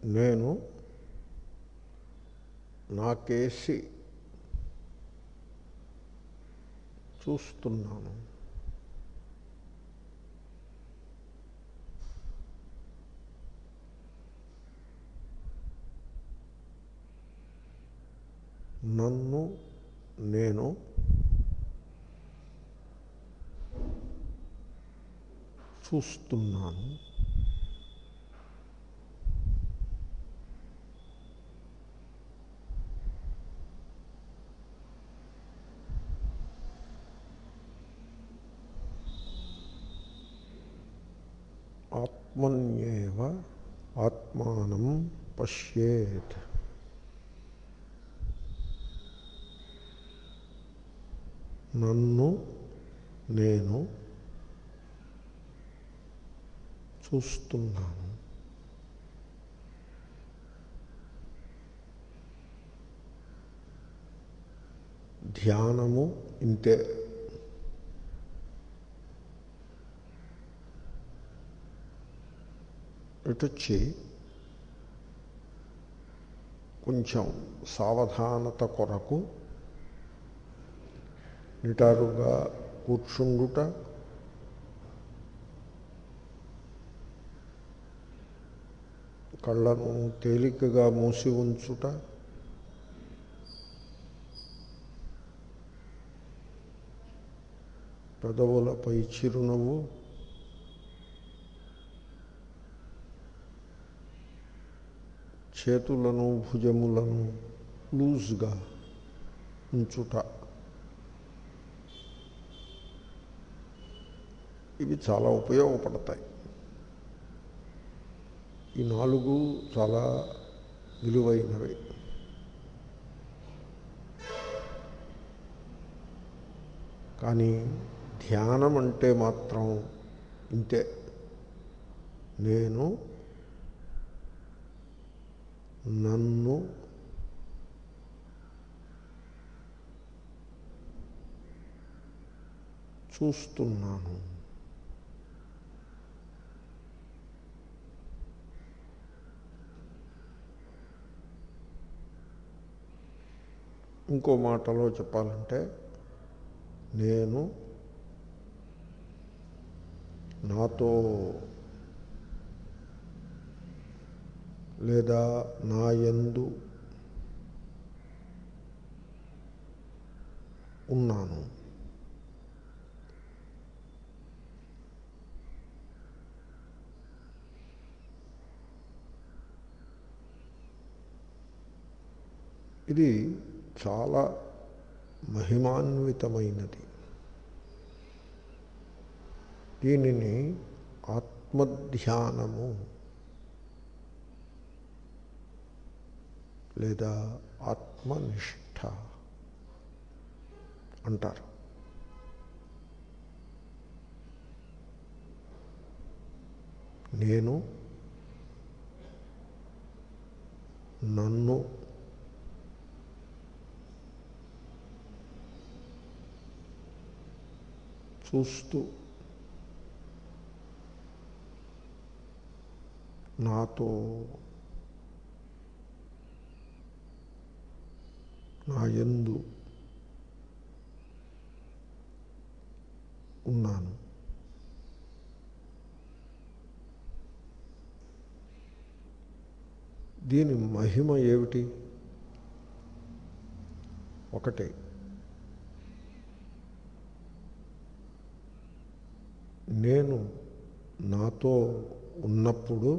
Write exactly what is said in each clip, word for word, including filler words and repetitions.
నేను నాకేసి చూస్తున్నాను. నన్ను నేను చూస్తున్నాను. ఆత్మన్యేవ ఆత్మానం పశ్యేత్. నన్ను నేను చూస్తున్నాను. ధ్యానము ఇంతే. ఇటొచ్చి కొంచెం సావధానత కొరకు నిటారుగా కూర్చుండుట, కళ్ళను తేలికగా మూసి ఉంచుట, పెదవులపై చిరునవ్వు, చేతులను భుజములను లూజ్గా ఉంచుట, ఇవి చాలా ఉపయోగపడతాయి. ఈ నాలుగు చాలా విలువైనవి. కానీ ధ్యానం అంటే మాత్రం ఇంతే. నేను నన్ను చూస్తున్నాను. ఇంకో మాటలో చెప్పాలంటే, నేను నాతో లేదా నా యందు ఉన్నాను. ఇది చాలా మహిమాన్వితమైనది. దీనిని ఆత్మధ్యానము లేదా ఆత్మనిష్ట అంటారు. నేను నన్ను చూస్తూ నాతో నా యందు ఉన్నాను. దీని మహిమ ఏమిటి? ఒకటే, నేను నాతో ఉన్నప్పుడు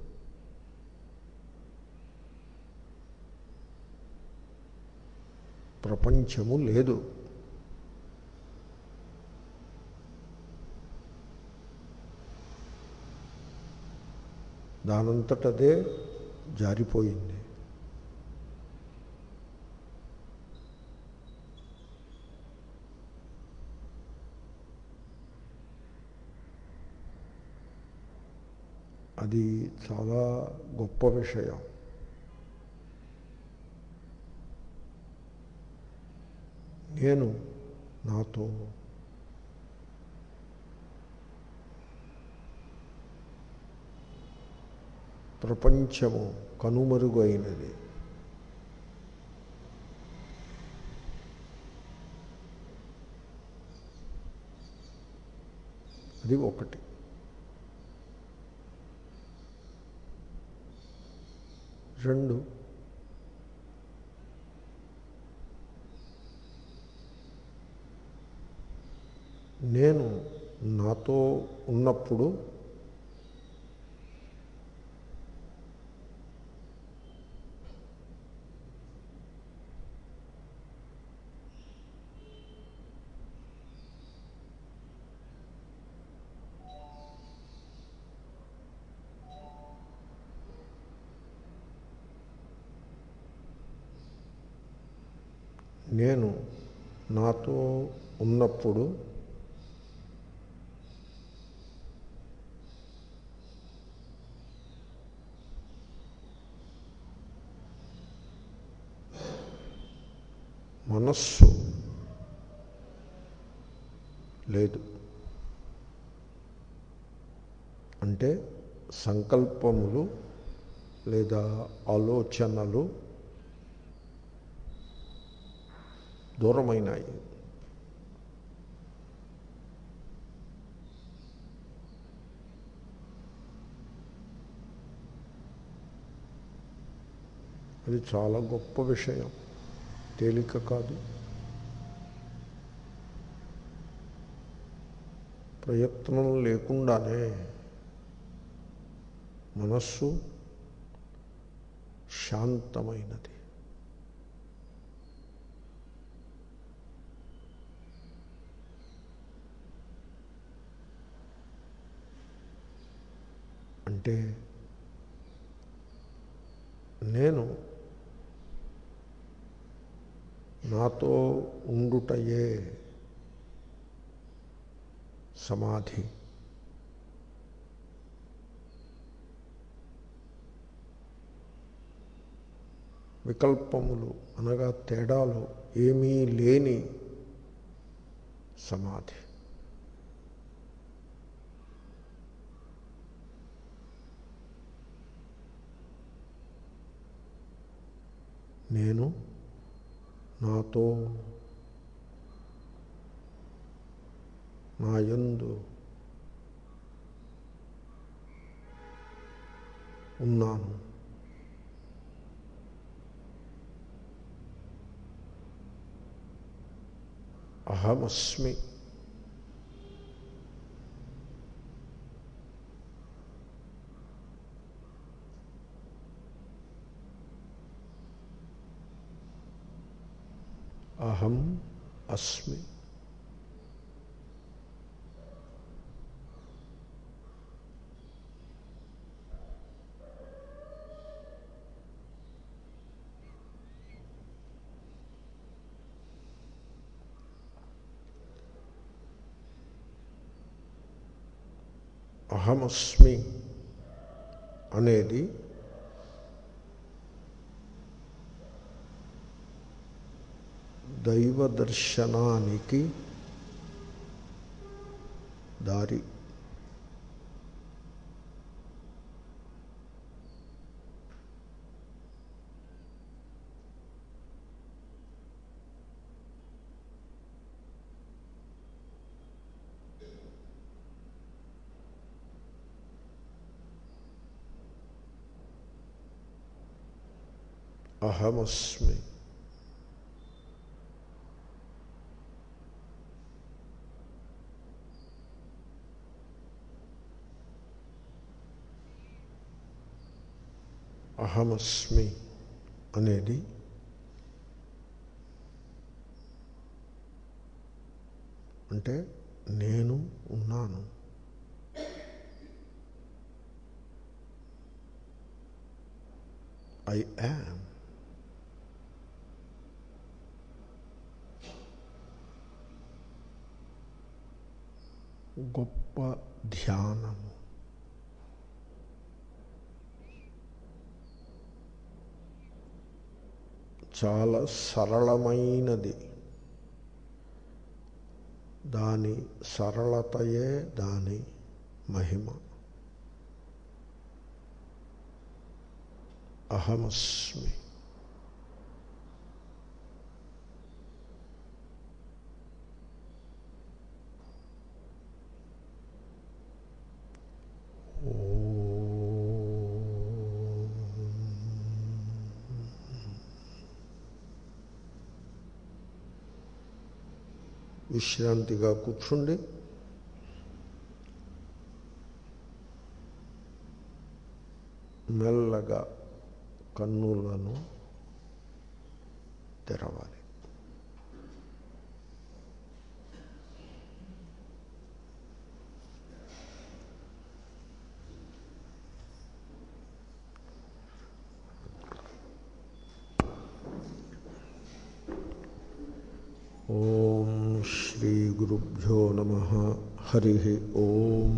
ప్రపంచము లేదు. దానంతటదే జారిపోయింది. అది చాలా గొప్ప విషయం. నేను నాతో ప్రపంచము కనుమరుగైనది. అది ఒకటి. రెండు, నేను నాతో ఉన్నప్పుడు నేను నాతో ఉన్నప్పుడు మనస్సు లేదు. అంటే సంకల్పములు లేదా ఆలోచనలు దూరమైనాయి. అది చాలా గొప్ప విషయం, తేలిక కాదు. ప్రయత్నం లేకుండానే మనస్సు శాంతమైనది. అంటే నేను నాతో ఉండుటయే సమాధి. వికల్పములు అనగా తేడాలు ఏమీ లేని సమాధి. నేను నాతో నా యందు ఉన్నాను. అహమస్మి. అహం అస్మి. అహమస్మి అనేది దైవ దర్శనానికి దారి. అహమస్మి. అహమస్మి అనేది అంటే నేను ఉన్నాను. I am. గొప్ప ధ్యానము. చాలా సరళమైనది. దాని సరళతయే దాని మహిమ. అహమస్మి. విశ్రాంతిగా కూర్చుండి మెల్లగా కన్నులను తెరవాలి. ఓం శ్రీ గురుభ్యో నమః. హరి ఓం.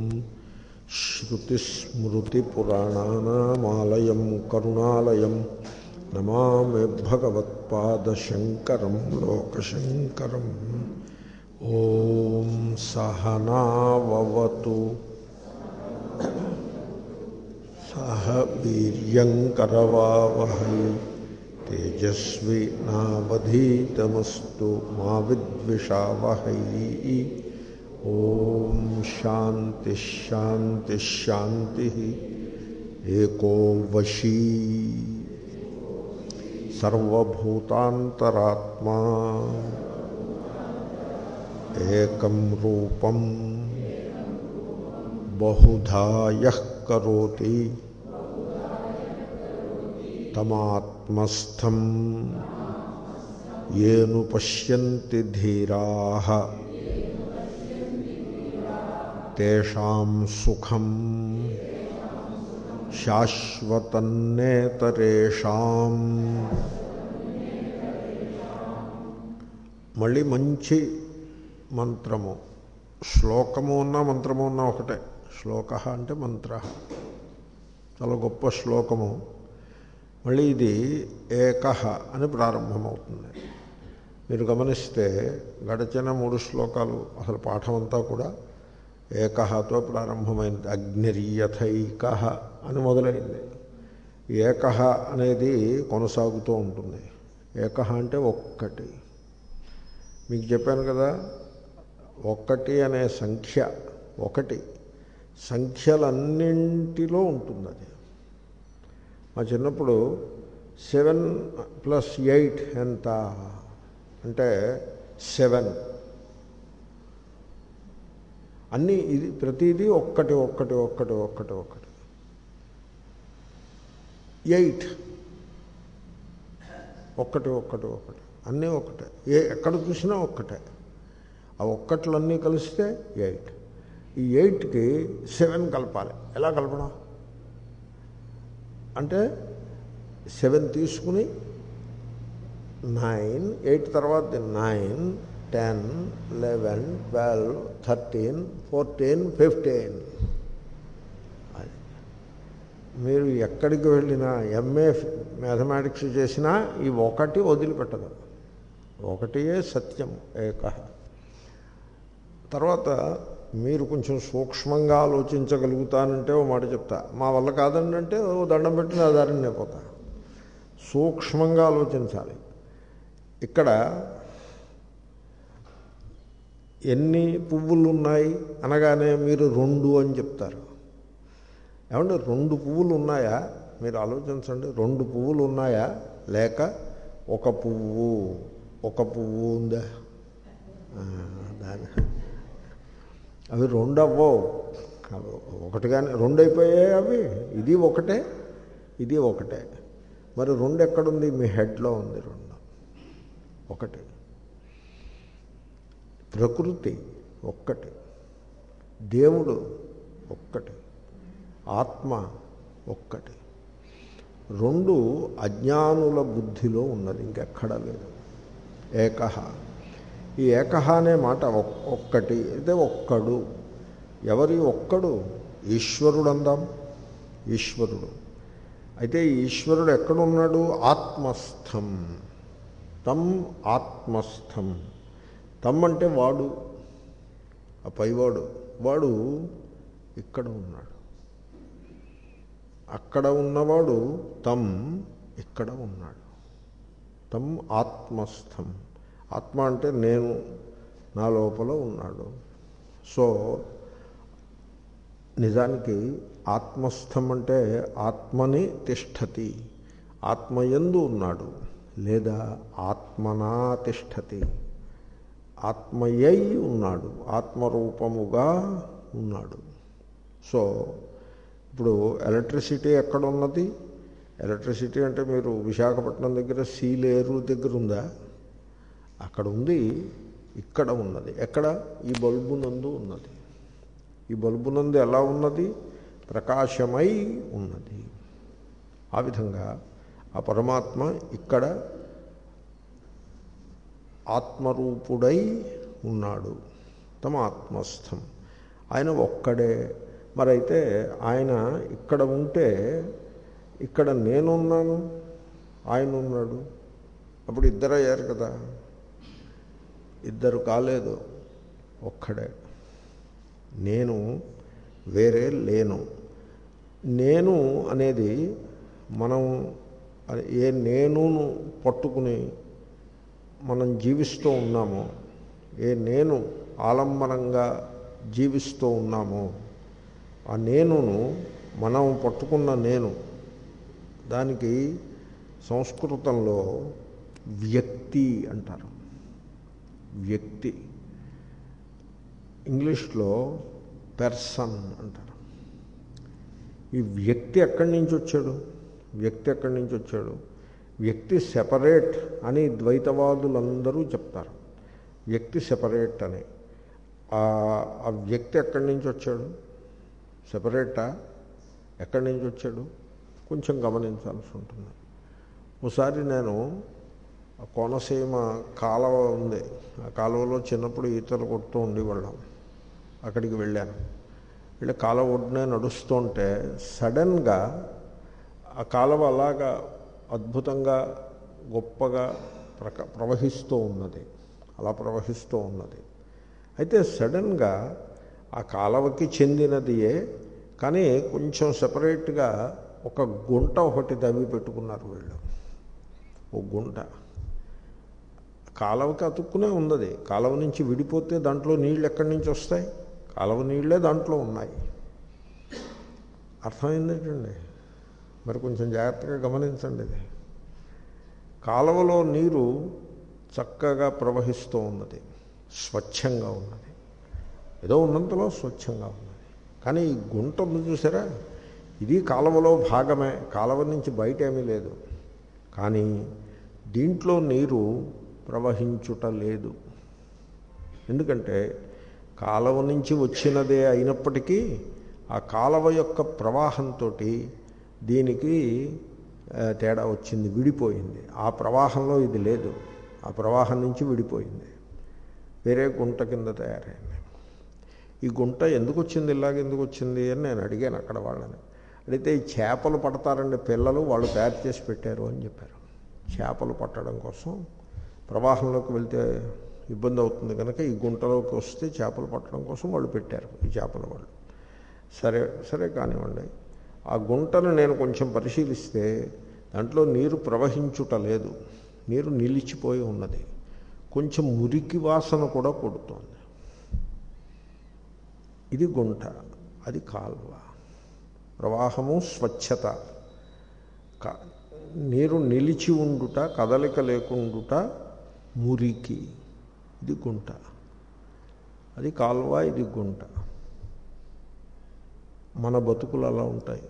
శ్రుతిస్మృతిపురాణానామాలయం కరుణాలయం నమామి భగవత్పాదశంకరం లోకశంకరం. ఓం సహనావవతు సహ వీర్యంకరవావహై తేజస్వి నావధీతమస్తు మా విద్విషావహై. ఓం శాంతి శాంతి శాంతి. ఏకో వశీ సర్వభూతాంతరాత్మా ఏకం రూపం బహుధా యః కరోతి తమాత్మస్థం యేను పశ్యంతి ధీరాః తేషాం సుఖం శాశ్వతన్నేతరేషాం. మళ్ళీ మంచి మంత్రము. శ్లోకము ఉన్న మంత్రము ఉన్న ఒకటే. శ్లోక అంటే మంత్ర. చాలా గొప్ప శ్లోకము. మళ్ళీ ఇది ఏకః అని ప్రారంభమవుతుంది. మీరు గమనిస్తే గడిచిన మూడు శ్లోకాలు అసలు పాఠం అంతా కూడా ఏకఃతో ప్రారంభమైంది. అగ్నిర్యథైకః అని మొదలైంది. ఏకః అనేది కొనసాగుతూ ఉంటుంది. ఏకః అంటే ఒక్కటి. మీకు చెప్పాను కదా, ఒక్కటి అనే సంఖ్య ఒకటి సంఖ్యలన్నింటిలో ఉంటుంది. అది మా చిన్నప్పుడు సెవెన్ ప్లస్ ఎయిట్ ఎంత అంటే సెవెన్. అన్నీ ఇది ప్రతిదీ ఒక్కటి ఒక్కటి ఒక్కటి ఒక్కటి ఒక్కటి. ఎయిట్ ఒక్కటి ఒక్కటి ఒక్కటి అన్నీ ఒకటే. ఏ ఎక్కడ చూసినా ఒక్కటే. ఆ ఒక్కట్లన్నీ కలిస్తే ఎయిట్. ఈ ఎయిట్కి సెవెన్ కలపాలి. ఎలా కలపడం అంటే సెవెన్ తీసుకుని నైన్, ఎయిట్ తర్వాత nine, ten, eleven, twelve, thirteen, fourteen, fifteen. అది మీరు ఎక్కడికి వెళ్ళినా ఎంఏ మ్యాథమెటిక్స్ చేసినా ఈ ఒకటి వదిలిపెట్టదు. ఒకటియే సత్యం ఏకః. తర్వాత మీరు కొంచెం సూక్ష్మంగా ఆలోచించగలుగుతానంటే ఓ మాట చెప్తా. మా వల్ల కాదండి అంటే ఓ దండం పెట్టి నా దారిని నేపోతా. సూక్ష్మంగా ఆలోచించాలి. ఇక్కడ ఎన్ని పువ్వులు ఉన్నాయి అనగానే మీరు రెండు అని చెప్తారు. ఏమంటే రెండు పువ్వులు ఉన్నాయా మీరు ఆలోచించండి. రెండు పువ్వులు ఉన్నాయా లేక ఒక పువ్వు ఒక పువ్వు ఉందా? దాని అవి రెండు అవ్వవు. ఒకటిగానే రెండు అయిపోయాయి అవి. ఇది ఒకటే ఇది ఒకటే. మరి రెండు ఎక్కడుంది? మీ హెడ్లో ఉంది. రెండు ఒకటి. ప్రకృతి ఒక్కటి, దేవుడు ఒక్కటి, ఆత్మ ఒక్కటి. రెండు అజ్ఞానుల బుద్ధిలో ఉన్నది, ఇంకెక్కడా లేదు. ఏకః. ఈ ఏకః అనే మాట ఒక్కటి అయితే ఒక్కడు. ఎవరి ఒక్కడు? ఈశ్వరుడు అందాం. ఈశ్వరుడు. అయితే ఈశ్వరుడు ఎక్కడున్నాడు? ఆత్మస్థం. తం ఆత్మస్థం. తమ్ అంటే వాడు, ఆ పైవాడు. వాడు ఇక్కడ ఉన్నాడు. అక్కడ ఉన్నవాడు తం ఇక్కడ ఉన్నాడు. తం ఆత్మస్థం. ఆత్మ అంటే నేను, నా లోపల ఉన్నాడు. సో నిజానికి ఆత్మస్థం అంటే ఆత్మని తిష్టతి, ఆత్మయందు ఉన్నాడు, లేదా ఆత్మనా తిష్టతి, ఆత్మయై ఉన్నాడు, ఆత్మరూపముగా ఉన్నాడు. సో ఇప్పుడు ఎలక్ట్రిసిటీ ఎక్కడ ఉన్నది? ఎలక్ట్రిసిటీ అంటే మీరు విశాఖపట్నం దగ్గర సీలేరు దగ్గర ఉందా? అక్కడ ఉంది. ఇక్కడ ఉన్నది ఎక్కడ? ఈ బల్బు నందు ఉన్నది. ఈ బల్బు నందు ఎలా ఉన్నది? ప్రకాశమై ఉన్నది. ఆ విధంగా ఆ పరమాత్మ ఇక్కడ ఆత్మరూపుడై ఉన్నాడు. తమ ఆత్మస్థం. ఆయన ఒక్కడే. మరైతే ఆయన ఇక్కడ ఉంటే ఇక్కడ నేనున్నాను, ఆయన ఉన్నాడు, అప్పుడు ఇద్దరు అయ్యారు కదా. ఇద్దరు కాలేదు, ఒక్కడే. నేను వేరే లేను. నేను అనేది మనం ఏ నేనును పట్టుకుని మనం జీవిస్తూ ఉన్నామో, ఏ నేను ఆలంబనంగా జీవిస్తూ ఉన్నామో, ఆ నేనును మనం పట్టుకున్న నేను, దానికి సంస్కృతంలో వ్యక్తి అంటారు. వ్యక్తి. ఇంగ్లీష్లో పర్సన్ అంటారు. ఈ వ్యక్తి ఎక్కడి నుంచి వచ్చాడు? వ్యక్తి ఎక్కడి నుంచి వచ్చాడు? వ్యక్తి సెపరేట్ అని ద్వైతవాదులందరూ చెప్తారు. వ్యక్తి సెపరేట్ అని. ఆ వ్యక్తి ఎక్కడి నుంచి వచ్చాడు? సెపరేటా? ఎక్కడి నుంచి వచ్చాడు? కొంచెం గమనించాల్సి ఉంటుంది. ఒకసారి నేను కోనసీమ కాలువ ఉంది, ఆ కాలువలో చిన్నప్పుడు ఈతలు కొడుతూ ఉండేవాళ్ళం. అక్కడికి వెళ్ళాను. వెళ్ళి కాలువ ఒడ్డునే నడుస్తుంటే సడన్గా ఆ కాలువ అలాగా అద్భుతంగా గొప్పగా ప్రక ప్రవహిస్తూ ఉన్నది. అలా ప్రవహిస్తూ ఉన్నది. అయితే సడన్గా ఆ కాలువకి చెందినదియే, కానీ కొంచెం సపరేట్గా ఒక గుంట ఒకటి తవ్వి పెట్టుకున్నారు వీళ్ళు. ఓ గుంట కాలువకి అతుక్కునే ఉన్నది. కాలువ నుంచి విడిపోతే దాంట్లో నీళ్ళు ఎక్కడి నుంచి వస్తాయి? కాలువ నీళ్ళే దాంట్లో ఉన్నాయి. అర్థమైందేంటండి? మరి కొంచెం జాగ్రత్తగా గమనించండి. ఇది కాలువలో నీరు చక్కగా ప్రవహిస్తూ ఉన్నది, స్వచ్ఛంగా ఉన్నది, ఏదో ఉన్నంతలో స్వచ్ఛంగా ఉన్నది. కానీ ఈ గుంట ఉంది చూసారా, ఇది కాలువలో భాగమే, కాలువ నుంచి బయట ఏమీ లేదు. కానీ దీంట్లో నీరు ప్రవహించుట లేదు. ఎందుకంటే కాలువ నుంచి వచ్చినదే అయినప్పటికీ ఆ కాలువ యొక్క ప్రవాహంతో దీనికి తేడా వచ్చింది, విడిపోయింది. ఆ ప్రవాహంలో ఇది లేదు, ఆ ప్రవాహం నుంచి విడిపోయింది, వేరే గుంట కింద తయారైంది. ఈ గుంట ఎందుకు వచ్చింది, ఇలాగ ఎందుకు వచ్చింది అని నేను అడిగాను అక్కడ వాళ్ళని. అడిగితే ఈ చేపలు పడతారండి పిల్లలు, వాళ్ళు తయారు చేసి పెట్టారు అని చెప్పారు. చేపలు పట్టడం కోసం ప్రవాహంలోకి వెళ్తే ఇబ్బంది అవుతుంది కనుక ఈ గుంటలోకి వస్తే చేపలు పట్టడం కోసం వాళ్ళు పెట్టారు ఈ చేపల వాళ్ళు. సరే సరే కానివ్వండి. ఆ గుంటను నేను కొంచెం పరిశీలిస్తే దాంట్లో నీరు ప్రవహించుట లేదు, నీరు నిలిచిపోయి ఉన్నది. కొంచెం మురికి వాసన కూడా కొడుతోంది. ఇది గుంట, అది కాల్వ. ప్రవాహము స్వచ్ఛత, నీరు నిలిచి ఉండుట, కదలిక లేకుండుట మురికి. ఇది గుంట, అది కాల్వ, ఇది గుంట. మన బతుకులు అలా ఉంటాయి.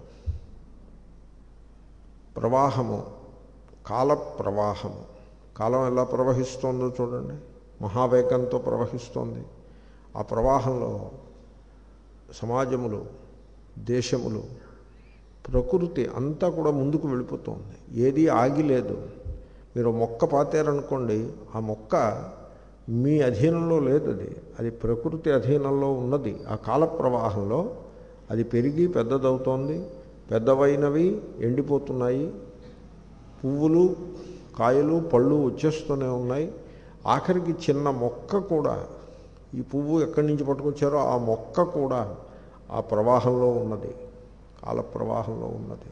ప్రవాహము, కాల ప్రవాహము. కాలం ఎలా ప్రవహిస్తోందో చూడండి, మహావేగంతో ప్రవహిస్తోంది. ఆ ప్రవాహంలో సమాజములు, దేశములు, ప్రకృతి అంతా కూడా ముందుకు వెళ్ళిపోతుంది. ఏది ఆగిలేదు. మీరు మొక్క పాతారనుకోండి, ఆ మొక్క మీ అధీనంలో లేదు, అది అది ప్రకృతి అధీనంలో ఉన్నది. ఆ కాల ప్రవాహంలో అది పెరిగి పెద్దదవుతోంది, పెద్దవైనవి ఎండిపోతున్నాయి, పువ్వులు కాయలు పళ్ళు వచ్చేస్తూనే ఉన్నాయి. ఆఖరికి చిన్న మొక్క కూడా, ఈ పువ్వు ఎక్కడి నుంచి పట్టుకొచ్చారో ఆ మొక్క కూడా ఆ ప్రవాహంలో ఉన్నది, కాల ప్రవాహంలో ఉన్నది.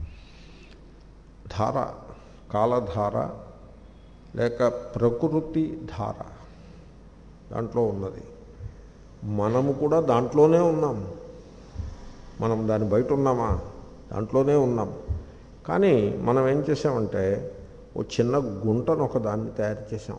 ధార, కాలధార లేక ప్రకృతి ధార దాంట్లో ఉన్నది. మనము కూడా దాంట్లోనే ఉన్నాం. మనం దాని బయట ఉన్నామా? దాంట్లోనే ఉన్నాం. కానీ మనం ఏం చేసామంటే ఓ చిన్న గుంటను ఒక దాన్ని తయారు చేసాం.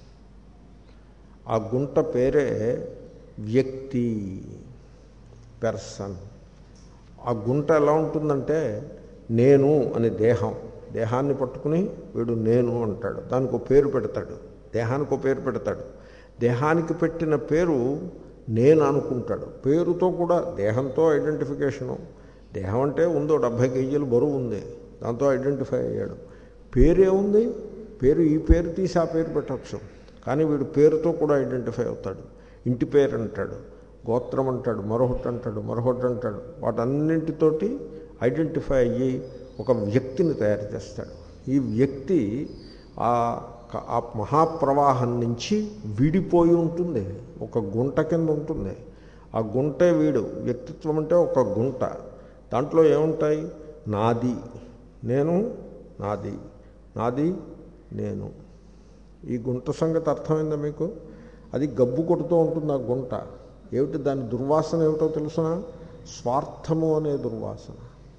ఆ గుంట పేరే వ్యక్తి, పెర్సన్. ఆ గుంట ఎలా ఉంటుందంటే నేను అని దేహం, దేహాన్ని పట్టుకుని వీడు నేను అంటాడు. దానికి ఒక పేరు పెడతాడు, దేహానికి ఒక పేరు పెడతాడు. దేహానికి పెట్టిన పేరు నేను అనుకుంటాడు. పేరుతో కూడా దేహంతో ఐడెంటిఫికేషను. దేహం అంటే ఉందో డెబ్భై కేజీలు బరువు ఉంది, దాంతో ఐడెంటిఫై అయ్యాడు. పేరే ఉంది, పేరు ఈ పేరు తీసి ఆ పేరు పెట్టచ్చు. కానీ వీడు పేరుతో కూడా ఐడెంటిఫై అవుతాడు. ఇంటి పేరు అంటాడు, గోత్రం అంటాడు, మరొకటి అంటాడు, మరొకటి అంటాడు. వాటన్నింటితోటి ఐడెంటిఫై అయ్యి ఒక వ్యక్తిని తయారు చేస్తాడు. ఈ వ్యక్తి ఆ ఆ మహాప్రవాహం నుంచి విడిపోయి ఉంటుంది, ఒక గుంట కింద ఉంటుంది. ఆ గుంటే వీడు. వ్యక్తిత్వం అంటే ఒక గుంట. దాంట్లో ఏముంటాయి? నాది, నేను, నాది, నాది, నేను. ఈ గుంట సంగతి అర్థమైందా మీకు? అది గబ్బు కొడుతూ ఉంటుంది ఆ గుంట. ఏమిటి దాని దుర్వాసన ఏమిటో తెలుసిన? స్వార్థము అనే దుర్వాసన.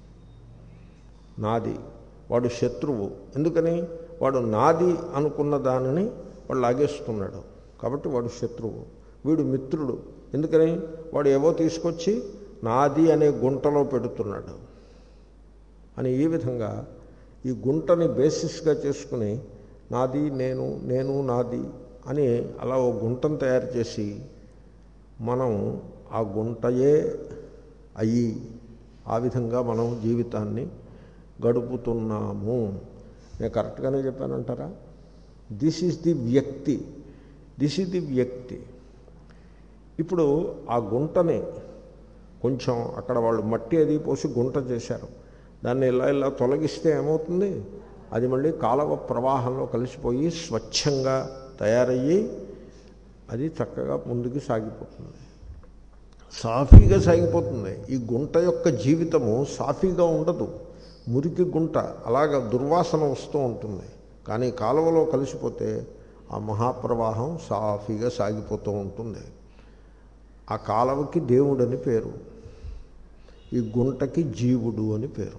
నాది. వాడు శత్రువు. ఎందుకని? వాడు నాది అనుకున్న దానిని వాడు లాగేస్తున్నాడు కాబట్టి వాడు శత్రువు. వీడు మిత్రుడు. ఎందుకని? వాడు ఏవో తీసుకొచ్చి నాది అనే గుంటలో పెడుతున్నాడు అని. ఈ విధంగా ఈ గుంటని బేసిస్గా చేసుకుని నాది, నేను, నేను, నాది అని అలా ఓ గుంటను తయారు చేసి మనం ఆ గుంటయే అయ్యి ఆ విధంగా మనం జీవితాన్ని గడుపుతున్నాము. నేను కరెక్ట్గానే చెప్పానంటారా? దిస్ ఈజ్ ది వ్యక్తి, దిస్ ఈజ్ ది వ్యక్తి. ఇప్పుడు ఆ గుంటని కొంచెం అక్కడ వాళ్ళు మట్టి అది పోసి గుంట చేశారు. దాన్ని ఇలా ఇలా తొలగిస్తే ఏమవుతుంది? అది మళ్ళీ కాలవ ప్రవాహంలో కలిసిపోయి స్వచ్ఛంగా తయారయ్యి అది చక్కగా ముందుకు సాగిపోతుంది, సాఫీగా సాగిపోతుంది. ఈ గుంట యొక్క జీవితము సాఫీగా ఉండదు, మురికి గుంట, అలాగ దుర్వాసన వస్తూ ఉంటుంది. కానీ కాలువలో కలిసిపోతే ఆ మహాప్రవాహం సాఫీగా సాగిపోతూ ఉంటుంది. ఆ కాలువకి దేవుడని పేరు, ఈ గుంటకి జీవుడు అని పేరు.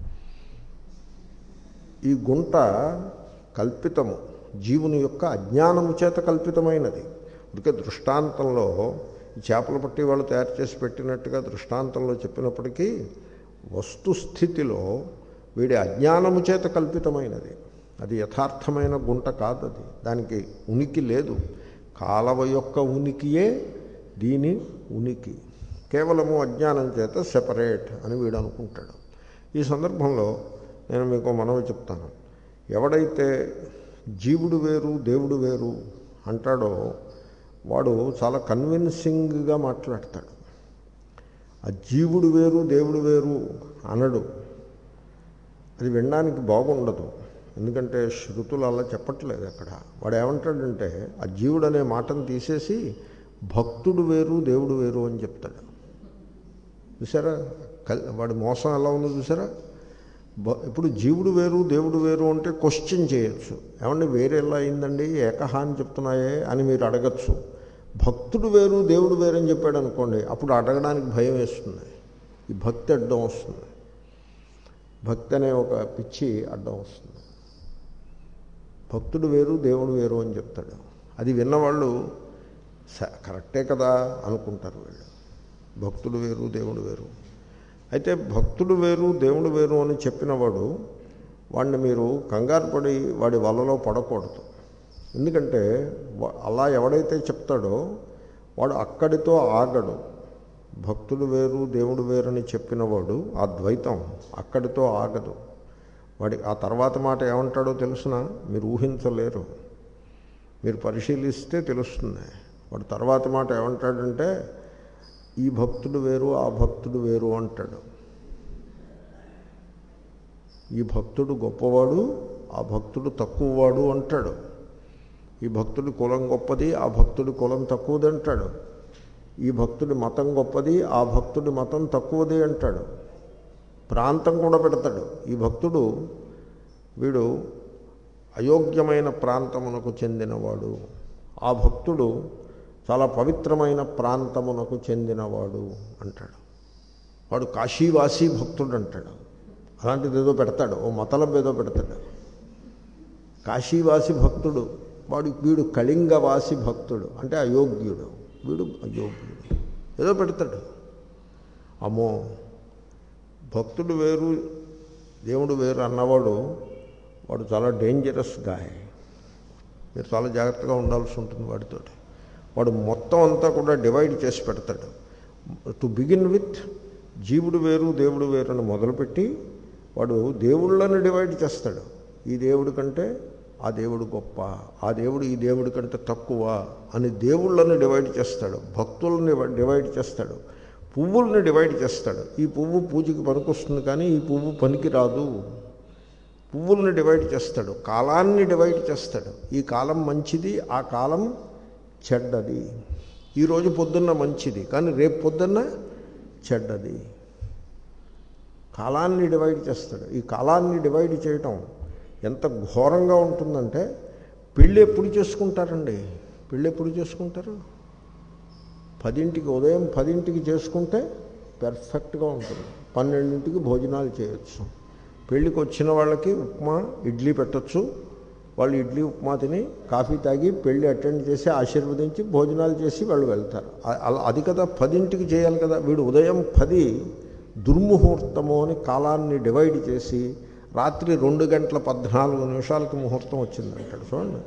ఈ గుంట కల్పితము, జీవుని యొక్క అజ్ఞానము చేత కల్పితమైనది. అందుకే దృష్టాంతంలో చేపలు పట్టి వాళ్ళు తయారు చేసి పెట్టినట్టుగా దృష్టాంతంలో చెప్పినప్పటికీ వస్తుస్థితిలో వీడి అజ్ఞానము చేత కల్పితమైనది. అది యథార్థమైన గుంట కాదు. అది దానికి ఉనికి లేదు. కాలవ యొక్క ఉనికియే దీని ఉనికి. కేవలము అజ్ఞానం చేత సెపరేట్ అని వీడు అనుకుంటాడు. ఈ సందర్భంలో నేను మీకు మనవి చెప్తాను. ఎవడైతే జీవుడు వేరు దేవుడు వేరు అంటాడో వాడు చాలా కన్విన్సింగ్గా మాట్లాడతాడు. ఆ జీవుడు వేరు దేవుడు వేరు అనడు. అది వినడానికి బాగుండదు. ఎందుకంటే శృతులు అలా చెప్పట్లేదు అక్కడ. వాడు ఏమంటాడంటే ఆ జీవుడు అనే మాటను తీసేసి భక్తుడు వేరు దేవుడు వేరు అని చెప్తాడు. చూసారా వాడి మోసం ఎలా ఉందో చూసారా? ఇప్పుడు జీవుడు వేరు దేవుడు వేరు అంటే క్వశ్చన్ చేయొచ్చు. ఏమంటే వేరే ఎలా అయిందండి, ఏకహ అని చెప్తున్నాయే అని మీరు అడగచ్చు. భక్తుడు వేరు దేవుడు వేరు అని చెప్పాడు అనుకోండి, అప్పుడు అడగడానికి భయం వేస్తుంది. ఈ భక్తి అడ్డం వస్తుంది. భక్తి అనే ఒక పిచ్చి అడ్డం వస్తుంది. భక్తుడు వేరు దేవుడు వేరు అని చెప్తాడు. అది విన్నవాళ్ళు కరెక్టే కదా అనుకుంటారు. వీళ్ళు భక్తుడు వేరు దేవుడు వేరు. అయితే భక్తుడు వేరు దేవుడు వేరు అని చెప్పినవాడు వాడిని మీరు కంగారు పడి వాడి వలలో పడకూడదు. ఎందుకంటే అలా ఎవడైతే చెప్తాడో వాడు అక్కడితో ఆగడు. భక్తుడు వేరు దేవుడు వేరు అని చెప్పినవాడు ఆ ద్వైతం అక్కడితో ఆగదు. వాడి ఆ తర్వాత మాట ఏమంటాడో తెలుసునా? మీరు ఊహించలేరు. మీరు పరిశీలిస్తే తెలుస్తుంది. వాడు తర్వాత మాట ఏమంటాడంటే ఈ భక్తుడు వేరు ఆ భక్తుడు వేరు అంటాడు. ఈ భక్తుడు గొప్పవాడు ఆ భక్తుడు తక్కువవాడు అంటాడు. ఈ భక్తుడి కులం గొప్పది ఆ భక్తుడి కులం తక్కువది అంటాడు. ఈ భక్తుడి మతం గొప్పది ఆ భక్తుడి మతం తక్కువది అంటాడు. ప్రాంతం కూడా పెడతాడు. ఈ భక్తుడు వీడు అయోగ్యమైన ప్రాంతమునకు చెందినవాడు, ఆ భక్తుడు చాలా పవిత్రమైన ప్రాంతమునకు చెందినవాడు అంటాడు. వాడు కాశీవాసి భక్తుడు అంటాడు. అలాంటిది ఏదో పెడతాడు, ఓ మతలం ఏదో పెడతాడు. కాశీవాసి భక్తుడు వాడు, వీడు కళింగవాసి భక్తుడు అంటే అయోగ్యుడు, వీడు అయోగ్యుడు ఏదో పెడతాడు. అమ్మో, భక్తుడు వేరు దేవుడు వేరు అన్నవాడు వాడు చాలా డేంజరస్ గాయ్. మీరు చాలా జాగ్రత్తగా ఉండాల్సి ఉంటుంది వాడితో. వాడు మొత్తం అంతా కూడా డివైడ్ చేసి పెడతాడు. టు బిగిన్ విత్ జీవుడు వేరు దేవుడు వేరు అని మొదలుపెట్టి వాడు దేవుళ్ళని డివైడ్ చేస్తాడు. ఈ దేవుడి కంటే ఆ దేవుడు గొప్ప, ఆ దేవుడు ఈ దేవుడి కంటే తక్కువ అని దేవుళ్ళని డివైడ్ చేస్తాడు. భక్తులని డివైడ్ చేస్తాడు. పువ్వుల్ని డివైడ్ చేస్తాడు. ఈ పువ్వు పూజకి పనికొస్తుంది కానీ ఈ పువ్వు పనికి రాదు. పువ్వుల్ని డివైడ్ చేస్తాడు. కాలాన్ని డివైడ్ చేస్తాడు. ఈ కాలం మంచిది, ఆ కాలం చెడ్డది. ఈరోజు పొద్దున్న మంచిది కానీ రేపు పొద్దున్న చెడ్డది. కాలాన్ని డివైడ్ చేస్తాడు. ఈ కాలాన్ని డివైడ్ చేయటం ఎంత ఘోరంగా ఉంటుందంటే, పెళ్ళి ఎప్పుడు చేసుకుంటారండి? పెళ్ళి ఎప్పుడు చేసుకుంటారు? పదింటికి, ఉదయం పదింటికి చేసుకుంటే పెర్ఫెక్ట్గా ఉంటుంది. పన్నెండింటికి భోజనాలు చేయొచ్చు. పెళ్ళికి వచ్చిన వాళ్ళకి ఉప్మా ఇడ్లీ పెట్టచ్చు. వాళ్ళు ఇడ్లీ ఉప్మా తిని కాఫీ తాగి పెళ్ళి అటెండ్ చేసి ఆశీర్వదించి భోజనాలు చేసి వాళ్ళు వెళ్తారు. అది కదా పదింటికి చేయాలి కదా. వీడు ఉదయం పది దుర్ముహూర్తము అని కాలాన్ని డివైడ్ చేసి రాత్రి రెండు గంటల పద్నాలుగు నిమిషాలకి ముహూర్తం వచ్చిందంటాడు. చూడండి,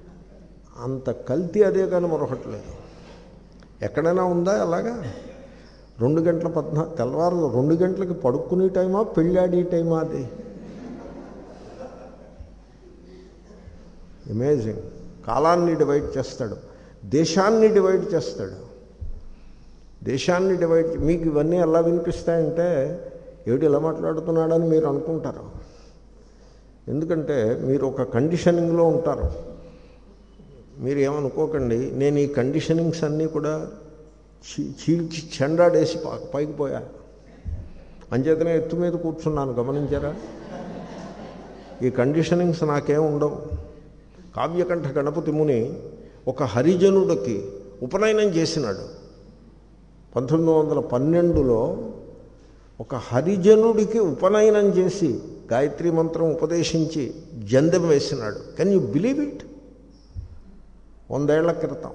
అంత కల్తీ అదే కానీ మరొకట్లేదు. ఎక్కడైనా ఉందా అలాగా? రెండు గంటల పద్నా తెల్లవారు రెండు గంటలకి పడుకునే టైమా, పెళ్ళాడి టైమా అది? అమేజింగ్. కాలాన్ని డివైడ్ చేస్తాడు, దేశాన్ని డివైడ్ చేస్తాడు. దేశాన్ని డివైడ్ మీకు ఇవన్నీ ఎలా వినిపిస్తాయంటే ఏమిటి ఎలా మాట్లాడుతున్నాడని మీరు అనుకుంటారు. ఎందుకంటే మీరు ఒక కండిషనింగ్లో ఉంటారు. మీరు ఏమనుకోకండి, నేను ఈ కండిషనింగ్స్ అన్నీ కూడా చీల్చి చెండాడేసి పైకి పోయా, అంచేతనే ఎత్తు మీద కూర్చున్నాను. గమనించారా? ఈ కండిషనింగ్స్ నాకేం ఉండవు. కావ్యకంఠ గణపతి ముని ఒక హరిజనుడికి ఉపనయనం చేసినాడు. పంతొమ్మిది వందల పన్నెండులో ఒక హరిజనుడికి ఉపనయనం చేసి గాయత్రీ మంత్రం ఉపదేశించి జందెం వేసినాడు. Can you believe it? వందేళ్ల క్రితం.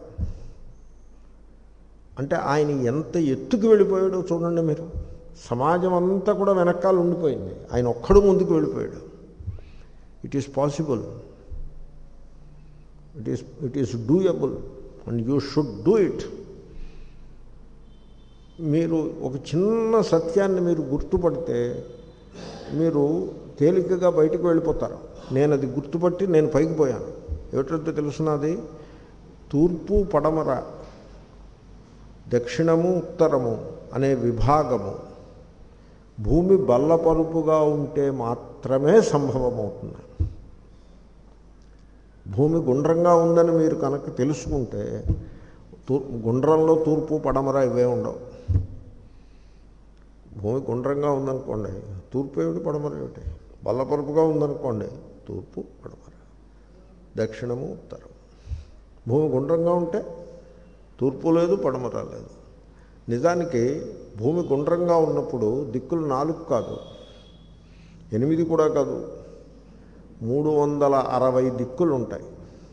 అంటే ఆయన ఎంత ఎత్తుకు వెళ్ళిపోయాడో చూడండి మీరు. సమాజం అంతా కూడా వెనకాల ఉండిపోయింది, ఆయన ఒక్కడు ముందుకు వెళ్ళిపోయాడు. It is possible, it is it is doable and you should do it. మీరు ఒక చిన్న సత్యాన్ని మీరు గుర్తుపడితే మీరు తేలికగా బయటకు వెళ్ళిపోతారు. నేను అది గుర్తుపట్టి నేను పైకి పోయాను. ఏమిటంటే తెలుసున్నది, తూర్పు పడమర దక్షిణము ఉత్తరము అనే విభాగము భూమి బల్లపరుపుగా ఉంటే మాత్రమే సంభవమవుతుంది. భూమి గుండ్రంగా ఉందని మీరు కనుక తెలుసుకుంటే తూర్ గుండ్రంలో తూర్పు పడమర ఇవే ఉండవు. భూమి గుండ్రంగా ఉందనుకోండి, తూర్పు ఏమిటి పడమర ఏమిటి? బల్లపరుపుగా ఉందనుకోండి, తూర్పు పడమర, దక్షిణము ఉత్తరం. భూమి గుండ్రంగా ఉంటే తూర్పు లేదు, పడమర లేదు. నిజానికి భూమి గుండ్రంగా ఉన్నప్పుడు దిక్కులు నాలుగు కాదు, ఎనిమిది కూడా కాదు, మూడు వందల అరవై దిక్కులు ఉంటాయి.